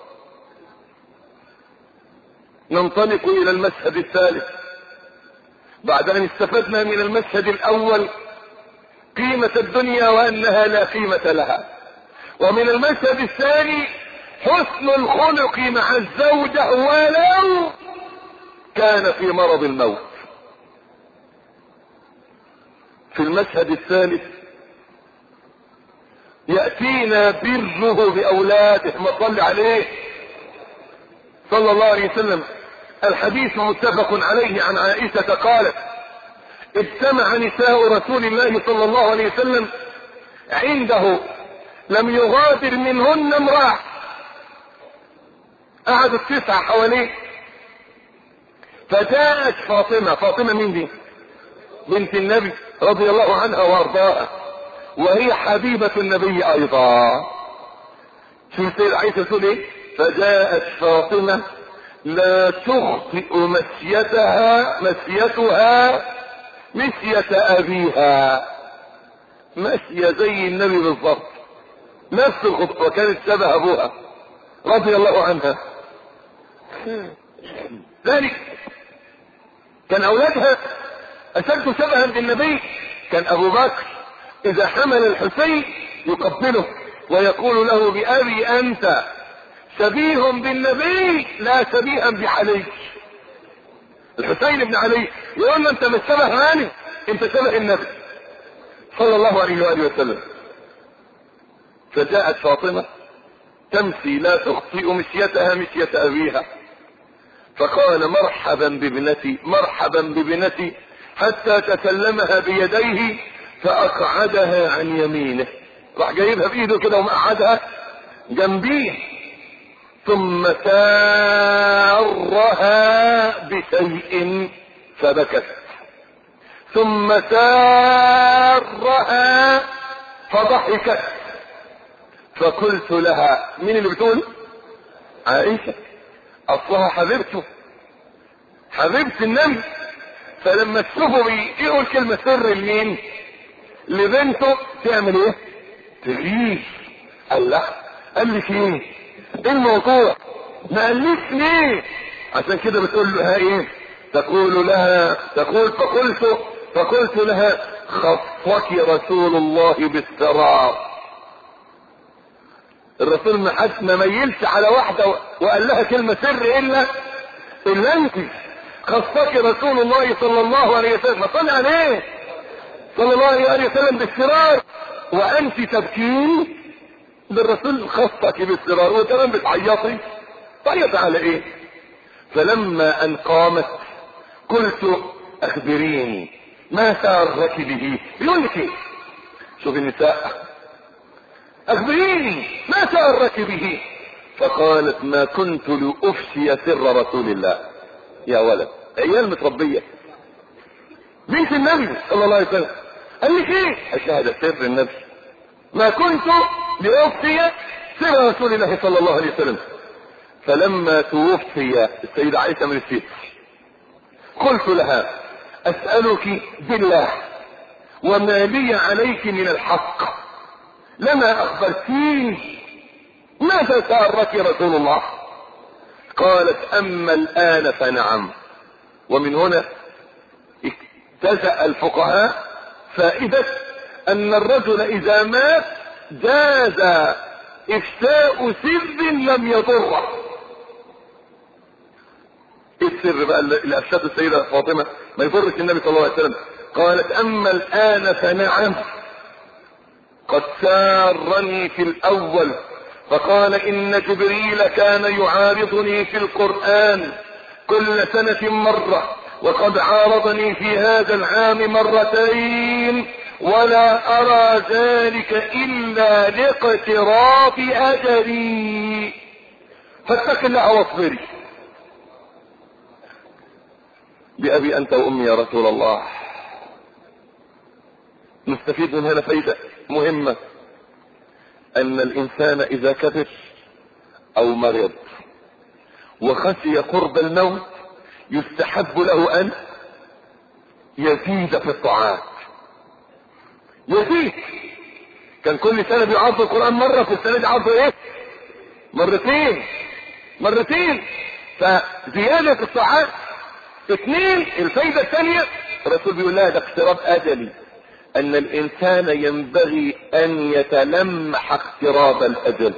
[SPEAKER 1] ننطلق الى المشهد الثالث بعد ان استفدنا من المشهد الاول قيمة الدنيا وانها لا قيمة لها، ومن المشهد الثاني حسن الخلق مع الزوجة ولو كان في مرض الموت. في المشهد الثالث يأتينا بره بأولاده، ما صلى عليه صلى الله عليه وسلم. الحديث متفق عليه عن عائشة قالت اجتمع نساء رسول الله صلى الله عليه وسلم عنده لم يغادر منهن امرأة، قعدوا التسعة حواليه. فجاءت فاطمة، فاطمة مين دي؟ بنت النبي رضي الله عنها وارضاها، وهي حبيبة النبي ايضا. شو سيد عائشة تقول ايه؟ فجاءت فاطمة لا تخطئ مسيتها مسيتها مسية أبيها، ماشية زي النبي بالضبط، نفس الخطوة، وكانت شبه أبوها رضي الله عنها. ذلك كان أولادها أشد شبها بالنبي. كان أبو بكر إذا حمل الحسين يقبله ويقول له بأبي أنت شبيه بالنبي لا شبيها بعلي. الحسين بن علي يقول له انت مش شبه علي، انت شبه النبي صلى الله عليه وآله وسلم. فجاءت فاطمة تمشي لا تخطئ مشيتها مشية أبيها، فقال مرحبا بابنتي مرحبا بابنتي، حتى تسلمها بيديه فأقعدها عن يمينه، راح جايبها بإيده كده ومقعدها جنبيه، ثم سارها بشيء فبكت، ثم سارها فضحكت. فقلت لها، مين اللي بتقول؟ عائشة، اصلها حبيبته حبيبة النبي، فلما تشوفه بيقول كلمة سر لمين؟ لبنته، تعمل ايه؟ تغير. قال لا، قال لك ايه؟ ايه الموضوع؟ ما قاليش ليه؟ عشان كده بتقول لها ايه؟ تقول لها تقول فقلت فقلت لها خصك رسول الله بالسرار. الرسول ما حد ما ميلش على واحدة وقال لها كلمة سر الا الا انت. خصك رسول الله صلى الله عليه وسلم، صلى عليه صلى الله عليه وسلم بالسرار وانت تبكين. بالرسول خصك بالسرار وكمان بتعيطي، تعيط على ايه؟ فلما ان قامت قلت اخبريني ما سارك به. بيقول لك ايه؟ شوف النساء، اخبريني ما سارك به. فقالت ما كنت لافشي سر رسول الله. يا ولد، عيال متربيه بنت النبي صلى الله عليه وسلم، قال لك ايه؟ اشهد سر النبي، ما كنت لأفتي سر رسول الله صلى الله عليه وسلم. فلما توفي السيدة عائشة من الست قلت لها أسألك بالله وما لي عليك من الحق لما أخبرتيني ماذا سارك رسول الله؟ قالت أما الآن فنعم. ومن هنا اجتزأ الفقهاء فائدة أن الرجل إذا مات جاز إفشاء سر لم يضره. السر بقى اللي أفشته السيدة فاطمة ما يضرش النبي صلى الله عليه وسلم. قالت أما الآن فنعم، قد سارني في الأول فقال إن جبريل كان يعارضني في القرآن كل سنة مرة، وقد عارضني في هذا العام مرتين، ولا أرى ذلك إلا لاقتراب أجلي، فاتق الله واصبري. بأبي أنت وأمي يا رسول الله. نستفيد من هنا فايدة مهمة، أن الإنسان إذا كبر أو مرض وخشي قرب الموت يستحب له أن يزيد في الطاعات. يزيد. كان كل سنة بيعرض القرآن مرة، في السنة دي عرضه ايه؟ مرتين مرتين فزيادة في الطاعات. اثنين، الفايدة الثانية الرسول بيقول لها ده اقتراب أجلي، أن الإنسان ينبغي أن يتلمح اقتراب الأجل.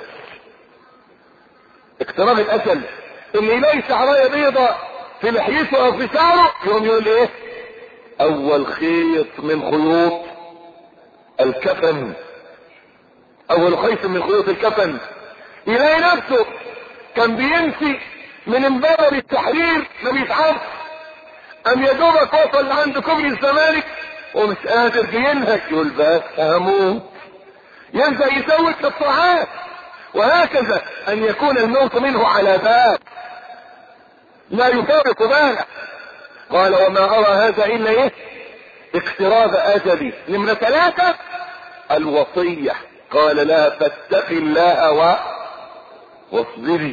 [SPEAKER 1] اقتراب الأجل إن يلاقي شعراية بيضة في لحيته أو في شعره يقوم يقول ايه؟ أول خيط من خيوط الكفن، اول خيط من خيوط الكفن. يلاقي نفسه كان بيمشي من امبارح للتحرير ما بيتعبش، ام يدوبك وصل لعند كوبري الزمالك ومش قادر ينهك، يقول بس هموت، ينزل يزود في الطاعات، وهكذا ان يكون الموت منه على باب لا يفارق باله. قال وما ارى هذا الا ايه؟ اقتراب اجلي. نمرة ثلاثة الوصية، قال لا فاتقي الله و... واصبري.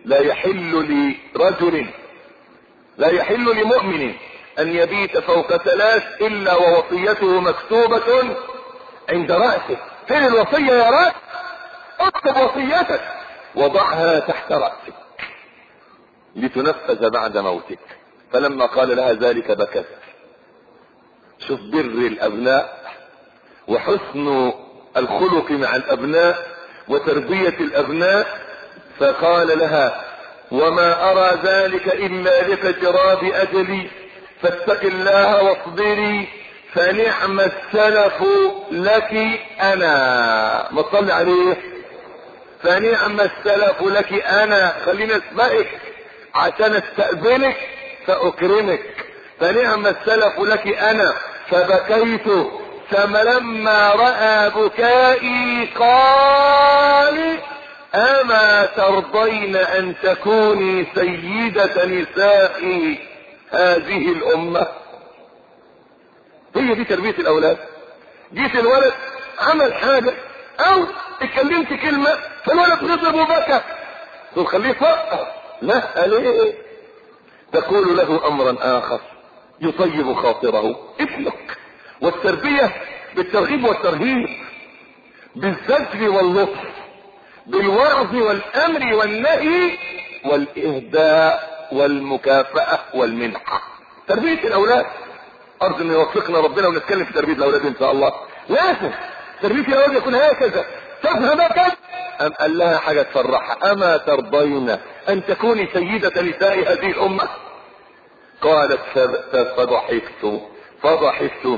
[SPEAKER 1] لا يحل لرجل لا يحل لمؤمن ان يبيت فوق ثلاث الا ووصيته مكتوبة عند رأسه. فين الوصية يا رأس؟ اكتب وصيتك وضعها تحت رأسك لتنفذ بعد موتك. فلما قال لها ذلك بكت. شوف بر الابناء وحسن الخلق مع الابناء وتربية الابناء. فقال لها وما ارى ذلك الا لتجراب اجلي فاتق الله واصبري فنعم السلف لك انا. ما تصلي عليه. فنعم السلف لك انا. خلينا اسمعك عشان استقبلك فاكرمك. فنعم السلف لك انا. فبكيت فلما رأى بكائي قال اما ترضين ان تكوني سيدة نساء هذه الامة. هي دي تربية الاولاد. جيت الولد عمل حاجة او اتكلمت كلمة فالولد غضب وبكى تقول خليه يفكر. لا ليه؟ تقول له امرا اخر يطيب خاطره ابنك. والتربية بالترغيب والترهيب، بالزجر واللطف، بالوعظ والامر والنهي والاهداء والمكافأة والمنحة. تربية الاولاد ارجو ان يوفقنا ربنا ونتكلم في تربية الاولاد ان شاء الله. لازم تربية الاولاد يكون هكذا. تفهمك ام قال لها حاجة تفرحها اما ترضين ان تكوني سيدة نساء هذه الامة. قالت فضحكت فضحكت.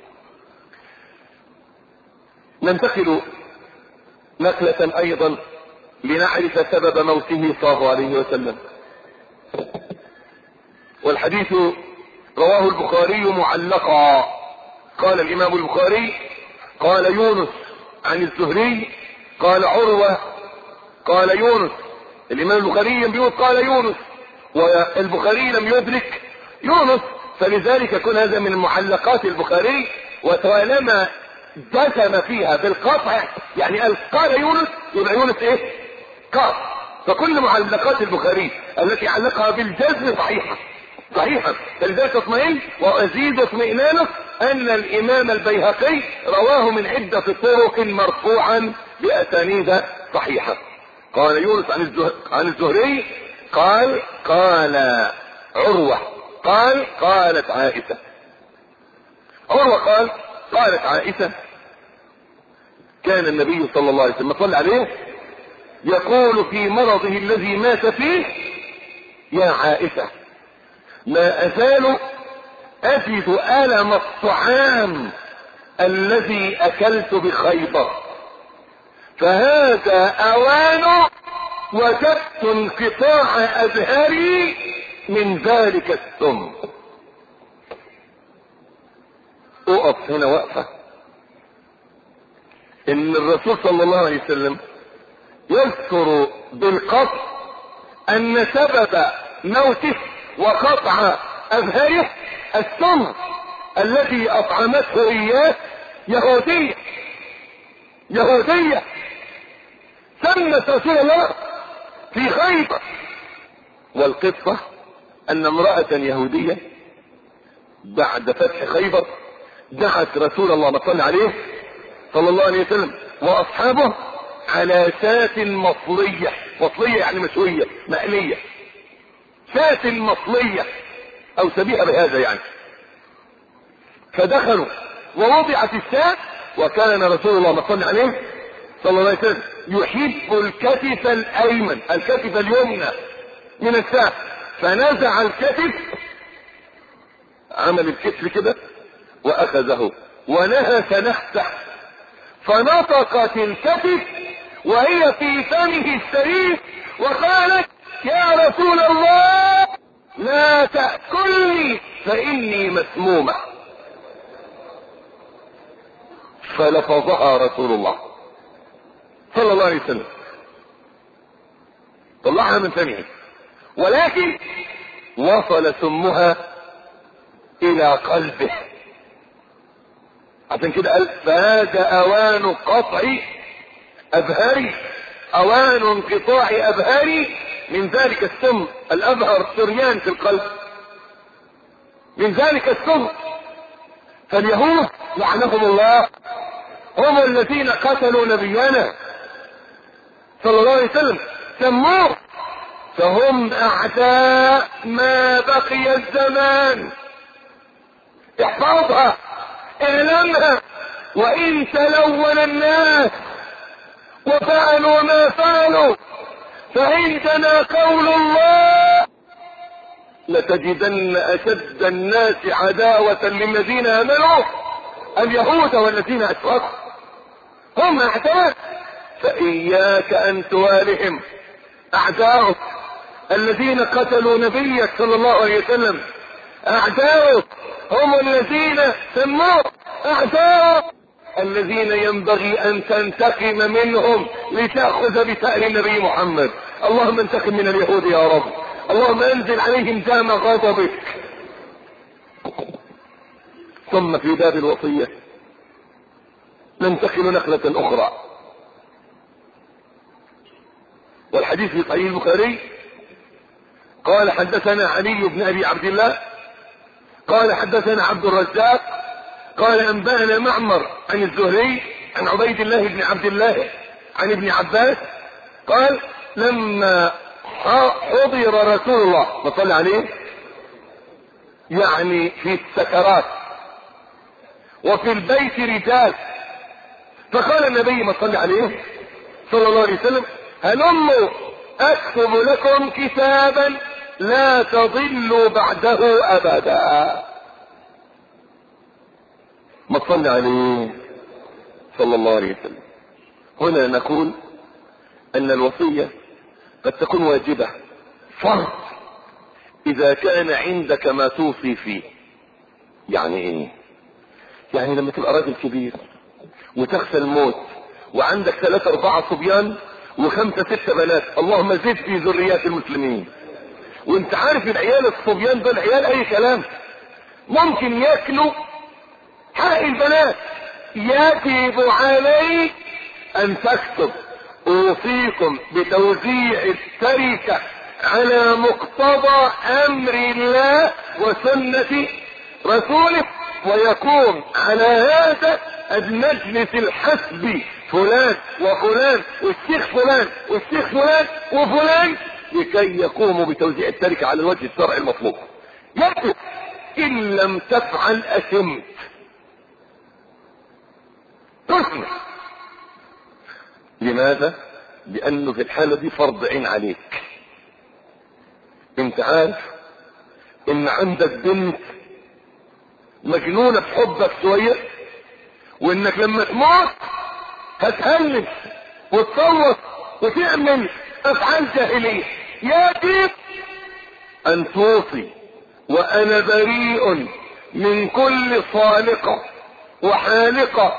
[SPEAKER 1] ننتقل نقلة ايضا لنعرف سبب موته صلى الله عليه وسلم. والحديث رواه البخاري معلقا. قال الامام البخاري قال يونس عن الزهري قال عروة قال يونس. الامام البخاري بيقول قال يونس والبخاري لم يدرك يونس، فلذلك يكون هذا من معلقات البخاري. وطالما جزم فيها بالقطع يعني قال قال يونس يبقى يونس ايه؟ قال. فكل معلقات البخاري التي علقها بالجزم صحيحة صحيحة. فلذلك اطمئن وازيد اطمئنانه ان الامام البيهقي رواه من عدة طرق مرفوعا باسانيد صحيحة. قال يونس عن الزهري عن الزهري قال قال عروة قال قالت عائشة. عروة قال قالت عائشة كان النبي صلى الله عليه وسلم صلى عليه يقول في مرضه الذي مات فيه يا عائشة ما ازال اجد الم الطعام الذي اكلت بخيبر فهذا اوان وجدت انقطاع اذهري من ذلك السم. اقف هنا وقفة ان الرسول صلى الله عليه وسلم يذكر بالقطع ان سبب موته وقطع اذهره السم الذي اطعمته اياه يهودية يهودية سمت رسول الله في خيبر. والقصة ان امرأة يهودية بعد فتح خيبر دعت رسول الله ما صلى عليه صلى الله عليه وسلم واصحابه على شاة مصلية. مصلية يعني مشوية مقلية. شاة مصلية او شبيهة بهذا يعني. فدخلوا ووضعت الشاة وكان رسول الله ما صلى عليه صلى الله عليه وسلم يحب الكتف الايمن الكتف اليمنى من الشاة. فنزع الكتف عمل الكتف كده واخذه ونهس نحته فنطقت الكتف وهي في فمه الشريف وقالت يا رسول الله لا تأكلني فإني مسمومة. فلفظها رسول الله صلى الله عليه وسلم طلعها من فمه ولكن وصل سمها الى قلبه. عشان كده قال فهذا اوان قطع ابهاري اوان انقطاع ابهاري من ذلك السم الأبهر سريان في القلب، من ذلك السم. فاليهود لعنهم الله هم الذين قتلوا نبينا صلى الله عليه وسلم، سموه، فهم أعداء ما بقي الزمان. احفظها، اعلمها، وإن تلون الناس وفعلوا ما فعلوا فعندنا قول الله لتجدن أشد الناس عداوة للذين آمنوا اليهود والذين أشركوا. هم أعداء، فإياك أن توالهم. أعداؤك الذين قتلوا نبيك صلى الله عليه وسلم، أعداؤك هم الذين سموه أعداؤك الذين ينبغي أن تنتقم منهم لتأخذ بثأر النبي محمد. اللهم انتقم من اليهود يا رب، اللهم انزل عليهم دام غضبك. ثم في باب الوصية ننتقل نقلة أخرى، والحديث في صحيح البخاري. قال حدثنا علي بن أبي عبد الله قال حدثنا عبد الرزاق قال أنبأنا معمر عن الزهري عن عبيد الله بن عبد الله عن ابن عباس قال لما حضر رسول الله صلى عليه يعني في السكرات وفي البيت رجال، فقال النبي صلى عليه صلى الله عليه وسلم هلموا اكتب لكم كتابا لا تضلوا بعده ابدا. ما صلى عليه صلى الله عليه وسلم. هنا نقول ان الوصية قد تكون واجبة فرض اذا كان عندك ما توصي فيه. يعني ايه؟ يعني لما تبقى راجل كبير وتخشى الموت وعندك ثلاثة اربعة صبيان وخمسة ستة بنات، اللهم زد في ذريات المسلمين، وانت عارف العيال الصبيان دول عيال اي كلام، ممكن ياكلوا حق البنات. يجب عليك ان تكتب اوصيكم بتوزيع التركة على مقتضى امر الله وسنة رسوله، ويكون على هذا المجلس الحسبي فلان وفلان والشيخ فلان والشيخ فلان وفلان لكي يقوموا بتوزيع التركة على الوجه الشرعي المطلوب. يجب، ان لم تفعل اثمت. تسمع. لماذا؟ لانه في الحالة دي فرض عين عليك. انت عارف ان عندك بنت مجنونة بحبك شوية، وانك لما تموت هتهلك وتصوت وتعمل افعال جاهلية. يجب ان توصي وانا بريء من كل صالقة وحالقة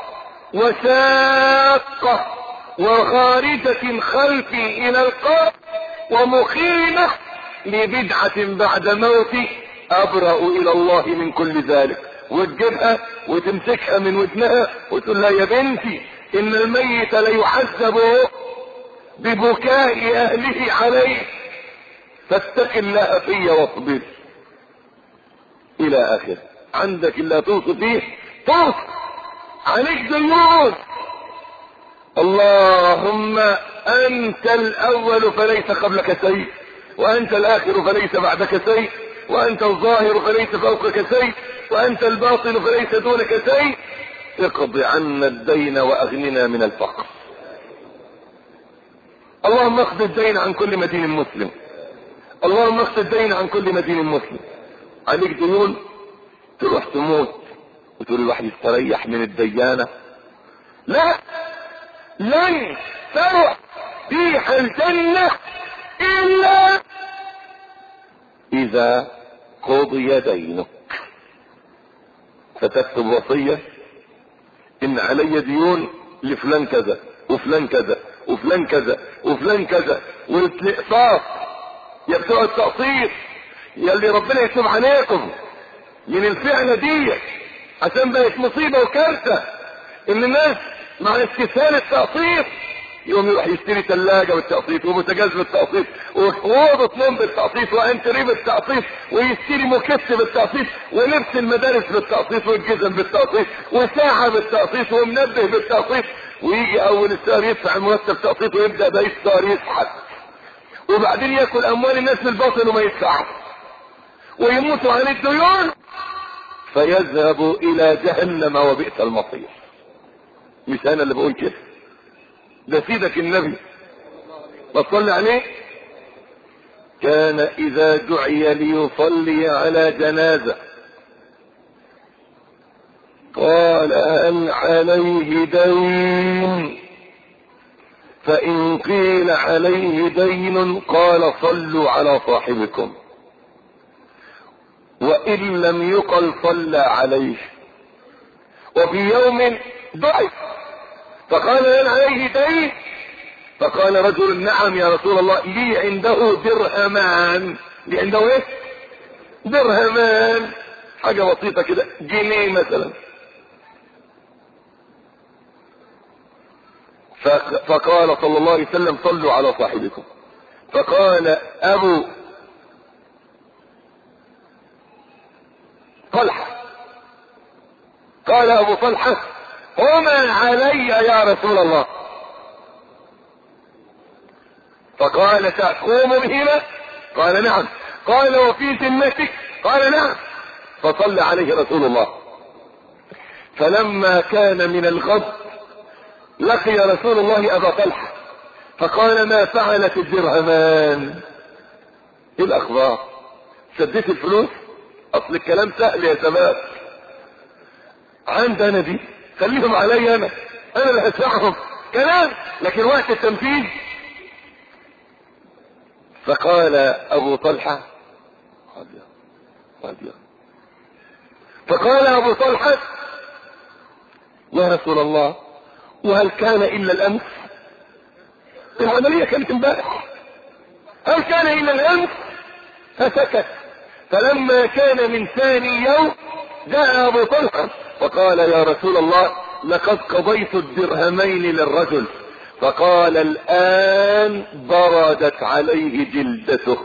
[SPEAKER 1] وساقة وخارجة خلفي الى القبر ومقيمة لبدعة بعد موتي، ابرأ الى الله من كل ذلك. وتجيبها وتمسكها من ودنها وتقول لها يا بنتي ان الميت ليعذب ببكاء اهله عليه فاتق الله في واصبر الى اخره. عندك الا توصي فيه توصي، عليك ديون. اللهم انت الاول فليس قبلك شيء، وانت الاخر فليس بعدك شيء، وانت الظاهر فليس فوقك شيء، وانت الباطن فليس دونك شيء. اقض عنا الدين واغننا من الفقر. اللهم اقض الدين عن كل مدين مسلم، اللهم اقض الدين عن كل مدين مسلم. عليك ديون تروح تموت وتقول الواحد يستريح من الديانة؟ لا، لن تروح ريح الجنة الا اذا قضي دينك. فتكتب وصية ان علي ديون لفلان كذا وفلان كذا وفلان كذا وفلان كذا، والاقساط يا بتوع التقسيط يا اللي ربنا يتوب عليكم من الفعلة دي، عشان بقت مصيبة وكارثة ان الناس مع استسهال التقسيط يقوم يروح يشتري ثلاجة بالتقسيط وبوتاجاز بالتقسيط وأوضة نوم بالتقسيط وانتريه بالتقسيط ويشتري مكت بالتقسيط ولبس المدارس بالتقسيط والجزم بالتقسيط وساعة بالتقسيط ومنبه بالتقسيط، ويجي اول الشهر يدفع المرتب تقسيط ويبدأ بقية الشهر يسحب، وبعدين ياكل اموال الناس بالباطل وما يدفعش ويموتوا عن الديون فيذهب الى جهنم وبئس المصير. مش انا اللي بقول كده، ده سيدك النبي بصلي عليه كان اذا دعي ليصلي على جنازة قال هل عليه دين؟ فان قيل عليه دين قال صلوا على صاحبكم، وان لم يقل صلى عليه. وفي يوم دعي فقال هل عليه دين؟ فقال رجل نعم يا رسول الله لي عنده درهمان. لي عنده ايه؟ درهمان، حاجة بسيطة كده، جنيه مثلا. فقال صلى الله عليه وسلم صلوا على صاحبكم. فقال ابو طلحة قال ابو طلحة هما علي يا رسول الله. فقال تقوم بهما؟ قال نعم. قال وفي ذمتك؟ قال نعم. فصلى عليه رسول الله. فلما كان من الغد لقي رسول الله ابا طلحة فقال ما فعلت الدرهمان؟ ايه الاخبار؟ سديت الفلوس؟ اصل الكلام سهل يا شباب، عندنا دي خليهم علي انا انا اللي هدفعهم كلام، لكن وقت التنفيذ. فقال ابو طلحة فقال ابو طلحة يا رسول الله وهل كان الا الامس؟ العملية كانت امبارح، هل كان الا الامس؟ فسكت. فلما كان من ثاني يوم جاء ابو طلحة فقال يا رسول الله لقد قضيت الدرهمين للرجل. فقال الان بردت عليه جلدته.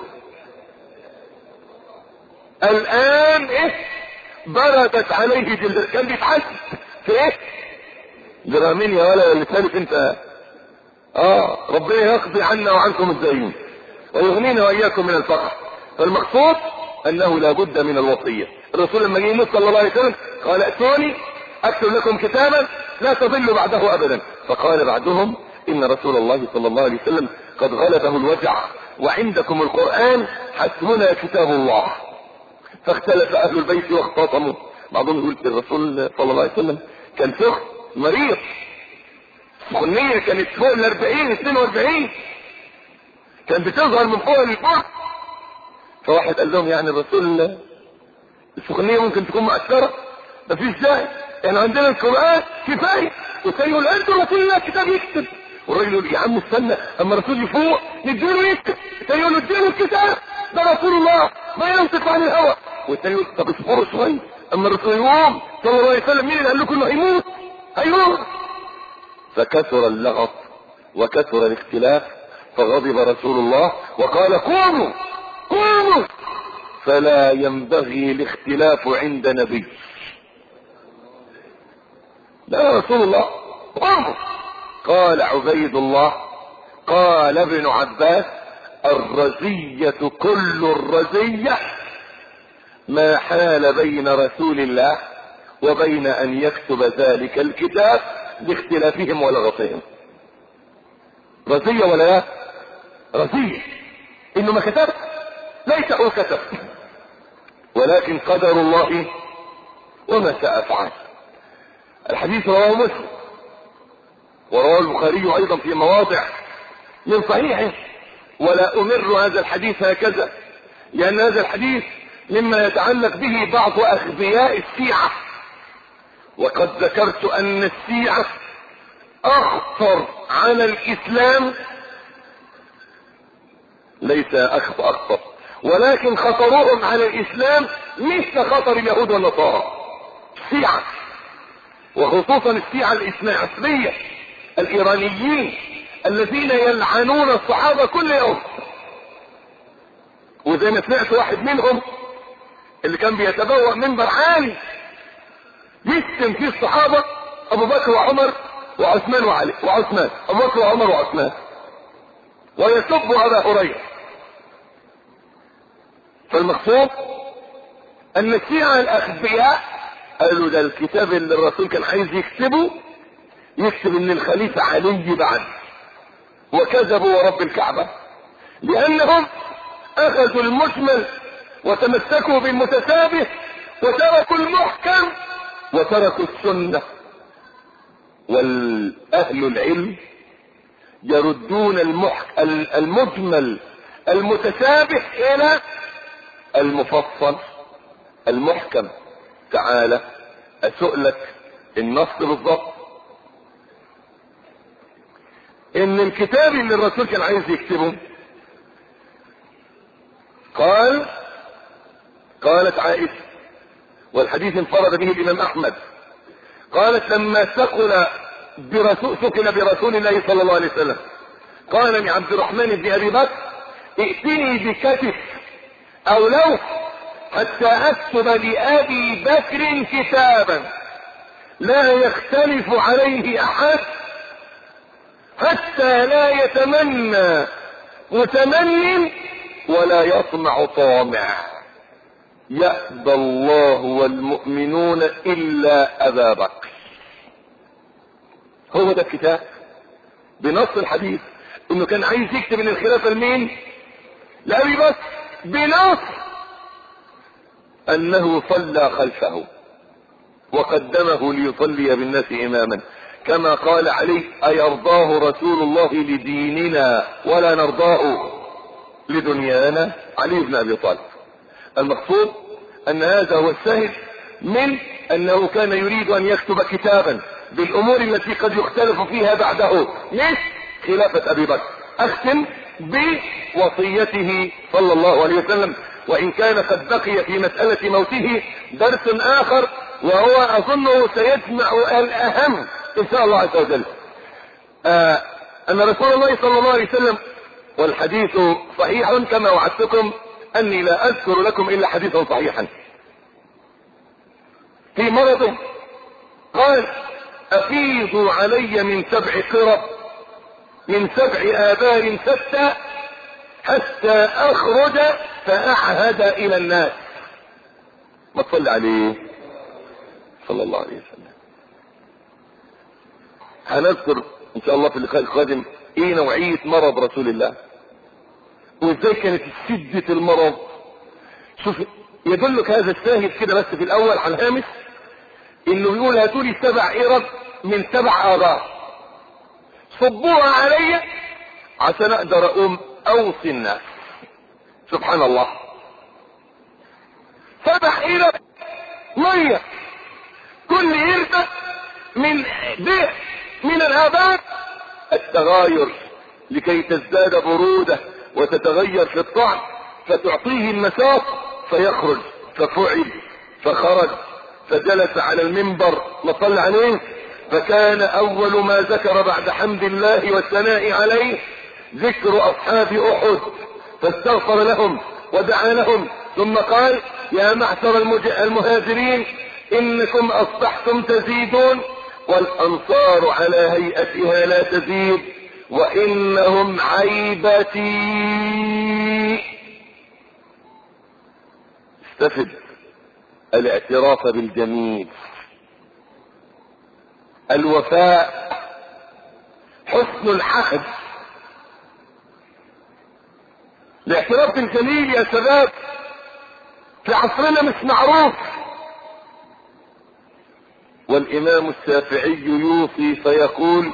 [SPEAKER 1] الان ايه؟ بردت عليه جلدته. كان بيتحسب في ايه؟ درهمين يا ولا اللي ثالث انت. اه ربنا يقضي عنا وعنكم الدين ويغنينا واياكم من الفقر. فالمقصود انه لا بد من الوصية. الرسول لما جه يموت صلى الله عليه وسلم قال ائتوني اكتب لكم كتابا لا تضلوا بعده ابدا. فقال بعدهم ان رسول الله صلى الله عليه وسلم قد غلبه الوجع وعندكم القرآن حسبنا كتاب الله. فاختلف اهل البيت واختصموا. بعضهم يقول الرسول صلى الله عليه وسلم كان سخن مريض، سخونية كانت فوق الاربعين اثنين واربعين، كان بتظهر من فوق الفوق. فواحد قال لهم يعني الرسول السخونية ممكن تكون مؤثرة؟ مفيش داعي، يعني عندنا القرآن كفاية. والثاني يقول انتوا رسول الله كتاب يكتب. والراجل يقول يا عم استنى اما الرسول يفوق نديله يكتب. الثاني يقول اديله الكتاب ده رسول الله ما ينطق عن الهوى. والثاني يقول طب اصبروا شويه اما الرسول يقوم صلى الله عليه وسلم. مين اللي قال لكم انه هيموت؟ هيموت. فكثر اللغط وكثر الاختلاف فغضب رسول الله وقال قوموا قوموا فلا ينبغي الاختلاف عند نبي. لا رسول الله قوموا. قال عبيد الله قال ابن عباس الرزية كل الرزية ما حال بين رسول الله وبين ان يكتب ذلك الكتاب باختلافهم ولغطهم. رزية ولا لا؟ رزية انه ما كتب، ليس هو كتب، ولكن قدر الله وما شاء فعل. الحديث رواه مسلم ورواه البخاري ايضا في مواضع من صحيحه. ولا امر هذا الحديث هكذا لان هذا الحديث مما يتعلق به بعض اغبياء الشيعة، وقد ذكرت ان الشيعة اخطر على الاسلام، ليس اخطر اخطر ولكن خطرهم على الاسلام مثل خطر اليهود والنصارى. الشيعة وخصوصا الشيعة الاثنى عشرية الايرانيين الذين يلعنون الصحابة كل يوم. وزي ما سمعت واحد منهم اللي كان بيتبوأ منبر عالي يشتم فيه الصحابة ابو بكر وعمر وعثمان وعلي وعثمان ابو بكر وعمر وعثمان، ويسب ابا هريره. فالمقصود ان الشيعة الاخبياء قالوا ده الكتاب اللي الرسول كان عايز يكتبه يكتب ان الخليفة علي بعد، وكذبوا ورب الكعبة، لانهم اخذوا المجمل وتمسكوا بالمتشابه وتركوا المحكم وتركوا السنة. والاهل العلم يردون المجمل المتشابه الى المفصل المحكم. تعالى اسؤلك النص بالضبط. ان الكتاب اللي الرسول كان عايز يكتبه قال قالت عائشة، والحديث انفرد به الامام احمد، قالت لما ثقل برسول ثقل برسول الله صلى الله عليه وسلم قال لعبد الرحمن بن ابي بكر ائتني بكتف او لوح حتى اكتب لابي بكر كتابا لا يختلف عليه احد حتى لا يتمنى متمن ولا يطمع طامع، يأبى الله والمؤمنون الا ابا بكر. هو ده الكتاب بنص الحديث انه كان عايز يكتب ان الخلافة لمين؟ لأبي بكر، بنص انه صلى خلفه وقدمه ليصلي بالناس اماما، كما قال عليه ايرضاه رسول الله لديننا ولا نرضاه لدنيانا؟ علي بن ابي طالب. المقصود ان هذا هو الشاهد من انه كان يريد ان يكتب كتابا بالامور التي قد يختلف فيها بعده، مش خلافة ابي بكر. اختم بوصيته صلى الله عليه وسلم، وان كان قد بقي في مسألة موته درس اخر وهو اظنه سيجمع الاهم ان شاء الله عز وجل. آه ان رسول الله صلى الله عليه وسلم، والحديث صحيح كما وعدتكم اني لا اذكر لكم الا حديثا صحيحا، في مرضه قال افيضوا علي من سبع قرب من سبع آبار ستة حتى اخرج فاعهد الى الناس. ما تصلي عليه صلى الله عليه وسلم. هنذكر ان شاء الله في اللقاء القادم ايه نوعية مرض رسول الله وازاي كانت شدة المرض. شوف يدلك هذا الشاهد كده بس في الاول على الهامش انه بيقول هاتولي سبع قرب من سبع آبار صبوها علي عشان اقدر اقوم اوصي الناس. سبحان الله، سبع قرب مية، كل قربة من ده من الآبار التغاير لكي تزداد برودة وتتغير في الطعم فتعطيه النشاط فيخرج. ففعل فخرج فجلس على المنبر وصلى عليه، فكان اول ما ذكر بعد حمد الله والثناء عليه ذكر اصحاب احد، فاستغفر لهم ودعا لهم، ثم قال يا معشر المهاجرين انكم اصبحتم تزيدون والانصار على هيئتها لا تزيد وانهم عيبتي. استفد الاعتراف بالجميل، الوفاء، حسن العهد. الاعتراف بالجميل يا شباب في عصرنا مش معروف. والامام الشافعي يوصي فيقول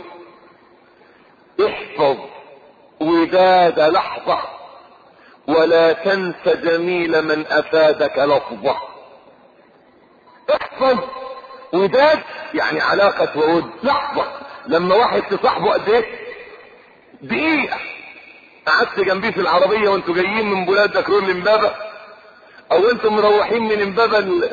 [SPEAKER 1] احفظ وداد لحظة ولا تنس جميل من افادك لفظة. احفظ وداد يعني علاقة وود، لحظة. لما واحد تصاحبه قد ايه؟ دقيقة. قعدت جنبيه في العربية وانتوا جايين من بلاد دكرور لمبابة او انتوا مروحين من امبابة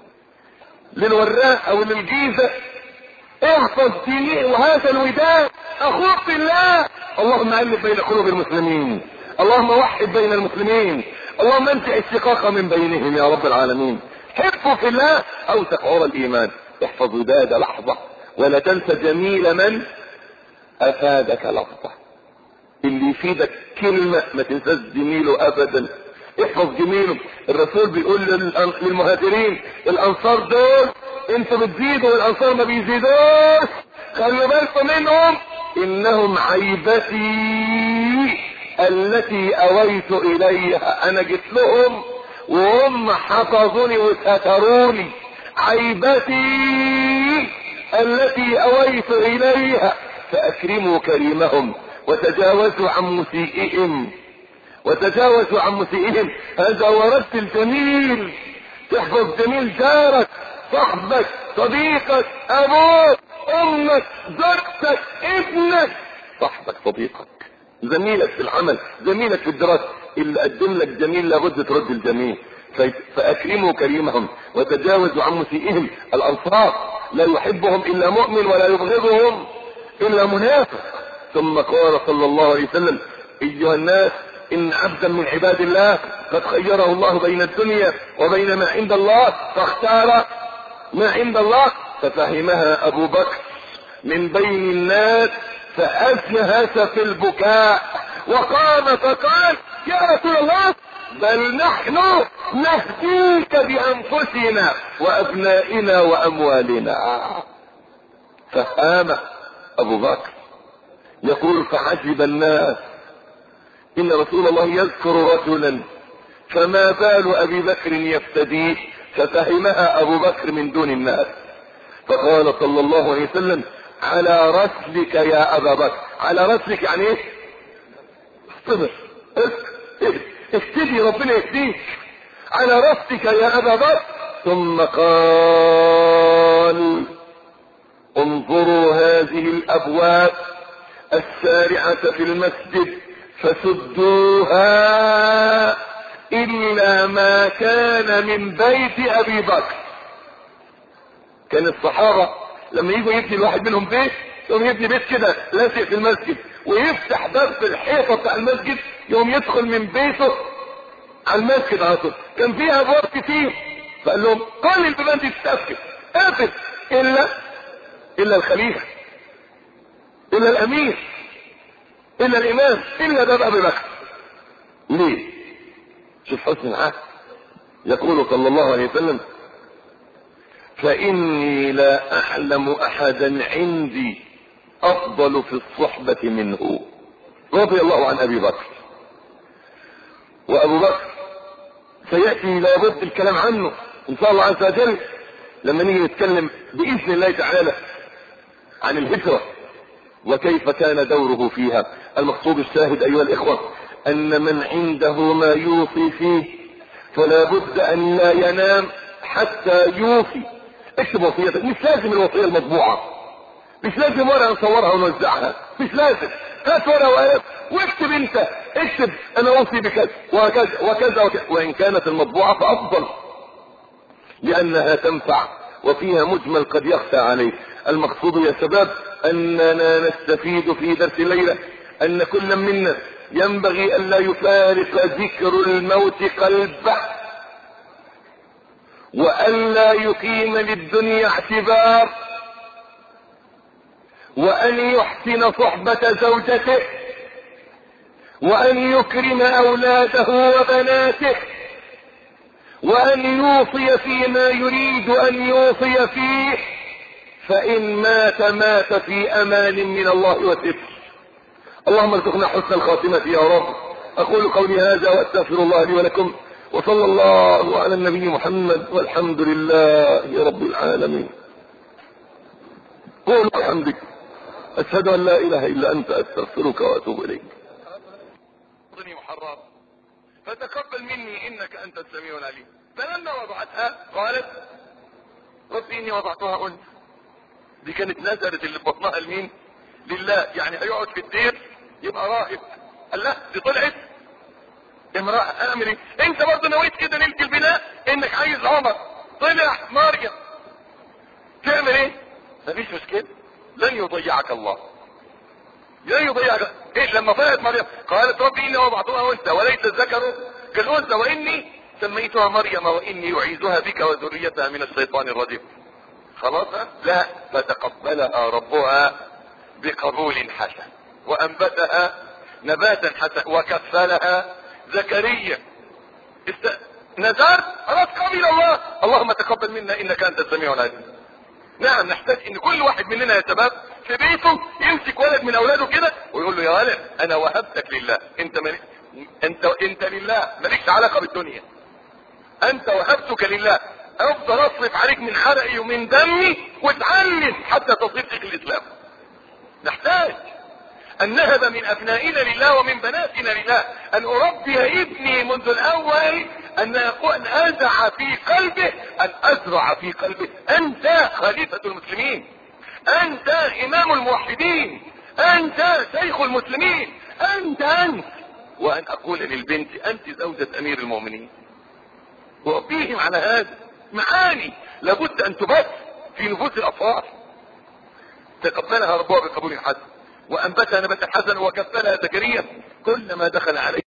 [SPEAKER 1] للوراق او للجيزة، احفظ دقيقة. وهذا الوداد اخوك في الله. اللهم الف بين قلوب المسلمين، اللهم وحد بين المسلمين، اللهم انزع الشقاق من بينهم يا رب العالمين. حبوا في الله اوثق عرى الايمان. احفظ وداد لحظة ولا تنسى جميل من افادك لحظة. اللي يفيدك كلمة ما تنساش جميله ابدا. احفظ جميله. الرسول بيقول للمهاجرين الانصار دول انتوا بتزيدوا والانصار ما بيزيدوش، خلوا بالكم منهم، انهم عيبتي التي اويت اليها. انا جيت لهم وهم حفظوني وستروني. عيبتي التي اويت اليها فاكرموا كريمهم وتجاوزوا عن مسيئهم وتجاوزوا عن مسيئهم. هذا ورث الجميل. تحفظ جميل جارك، صاحبك، صديقك، ابوك، امك، زوجتك، ابنك، صاحبك، صديقك، زميلك في العمل، زميلك في الدراسة. اللي قدم لك جميل لابد ترد الجميل. فاكرموا كريمهم وتجاوزوا عن مسيئهم. الانصار لا يحبهم الا مؤمن ولا يبغضهم الا منافق. ثم قال صلى الله عليه وسلم ايها الناس ان عبدا من عباد الله قد خيره الله بين الدنيا وبين ما عند الله فاختار ما عند الله. ففهمها ابو بكر من بين الناس فاجهش في البكاء وقام فقال يا رسول الله بل نحن نهديك بانفسنا وابنائنا واموالنا. فهام ابو بكر يقول فعجب الناس ان رسول الله يذكر رجلا فما بال ابي بكر يفتديه. ففهمها ابو بكر من دون الناس. فقال صلى الله عليه وسلم على رسلك يا ابا بكر. على رسلك يعني ايه؟ اصطبر، اهتدي، ربنا يهديك. على رسلك يا ابا بكر. ثم قال انظروا هذه الابواب السارعة في المسجد فسدوها الا ما كان من بيت ابي بكر. كان الصحابة لما يجوا يبني الواحد منهم بيت يوم يبني بيت كده لاسق في المسجد ويفتح باب في الحيطة بتاع المسجد يوم يدخل من بيته على المسجد على طول. كان فيها ابواب كتير فقال لهم كل البيبان دي تتقفل قفل الا الا الخليفة الا الامير الا الامام الا باب ابي بكر. ليه؟ شوف حسن العهد. يقول صلى الله عليه وسلم فاني لا اعلم احدا عندي افضل في الصحبة منه رضي الله عن ابي بكر. وابو بكر سيأتي لابد الكلام عنه ان شاء الله عز وجل لما نيجي نتكلم باذن الله تعالى عن الهجرة وكيف كان دوره فيها. المقصود الشاهد ايها الاخوة ان من عنده ما يوصي فيه فلا بد ان لا ينام حتى يوصي. اكتب وصيتك، مش لازم الوصية المطبوعة، مش لازم ورقة نصورها ونوزعها، مش لازم. هات ورقة وقلم واكتب انت، اكتب انا اوصي بكذا وكذا وكذا وكذا. وان كانت المطبوعة فافضل لانها تنفع وفيها مجمل قد يخفى عليه. المقصود يا شباب اننا نستفيد في درس الليلة ان كل منا ينبغي ان لا يفارق ذكر الموت قلبه وان لا يقيم للدنيا اعتبار وان يحسن صحبة زوجته وان يكرم اولاده وبناته وان يوصي فيما يريد ان يوصي فيه. فان مات مات في امان من الله وستر. اللهم ارزقنا حسن الخاتمة يا رب. اقول قولي هذا واستغفر الله لي ولكم وصلى الله على النبي محمد والحمد لله رب العالمين. قول بحمدك اشهد ان لا اله الا انت استغفرك واتوب اليك. محرر فتقبل مني انك انت السميع العليم. فلما وضعتها قالت رب اني وضعتها انثى. دي كانت نزلت اللي بطنها لمين؟ لله. يعني هيقعد في الدير يبقى راهب. قال لا دي طلعت امرأة. اعمل ايه؟ انت برضه نويت كده ليلة البناء انك عايز عمر، طلع مريم، تعمل ايه؟ مفيش مشكلة، لن يضيعك الله.
[SPEAKER 2] لا يضيع. ايه لما طلعت مريم قالت ربي اني وضعتها انثى وليس الذكر كالانثى واني سميتها مريم واني اعيذها بك وذريتها من الشيطان الرجيم. خلاص لا، فتقبلها ربها بقبول حسن وانبتها نباتا حسن وكفلها زكريا. است... نذرت خلاص قبل الله، اللهم تقبل منا انك انت السميع العليم. نعم نحتاج ان كل واحد مننا يا شباب في بيته يمسك ولد من اولاده كده ويقول له يا ولد انا وهبتك لله، انت ملك، انت انت لله مالكش علاقه بالدنيا، انت وهبتك لله، افضل اصرف عليك من حرقي ومن دمي واتعلم حتى تصير شيخ الاسلام. نحتاج ان نهب من ابنائنا لله ومن بناتنا لله، ان اربي ابني منذ الاول ان ان ازرع في قلبه، ان ازرع في قلبه انت خليفة المسلمين، انت امام الموحدين، انت شيخ المسلمين، انت انت وان اقول للبنت انت زوجة امير المؤمنين، واربيهم على هذا معاني لابد ان تبث في نفوس الاطفال. تقبلها ربها بقبول حسن وانبتها نبتا حسن وكفلها زكريا كلما دخل عليه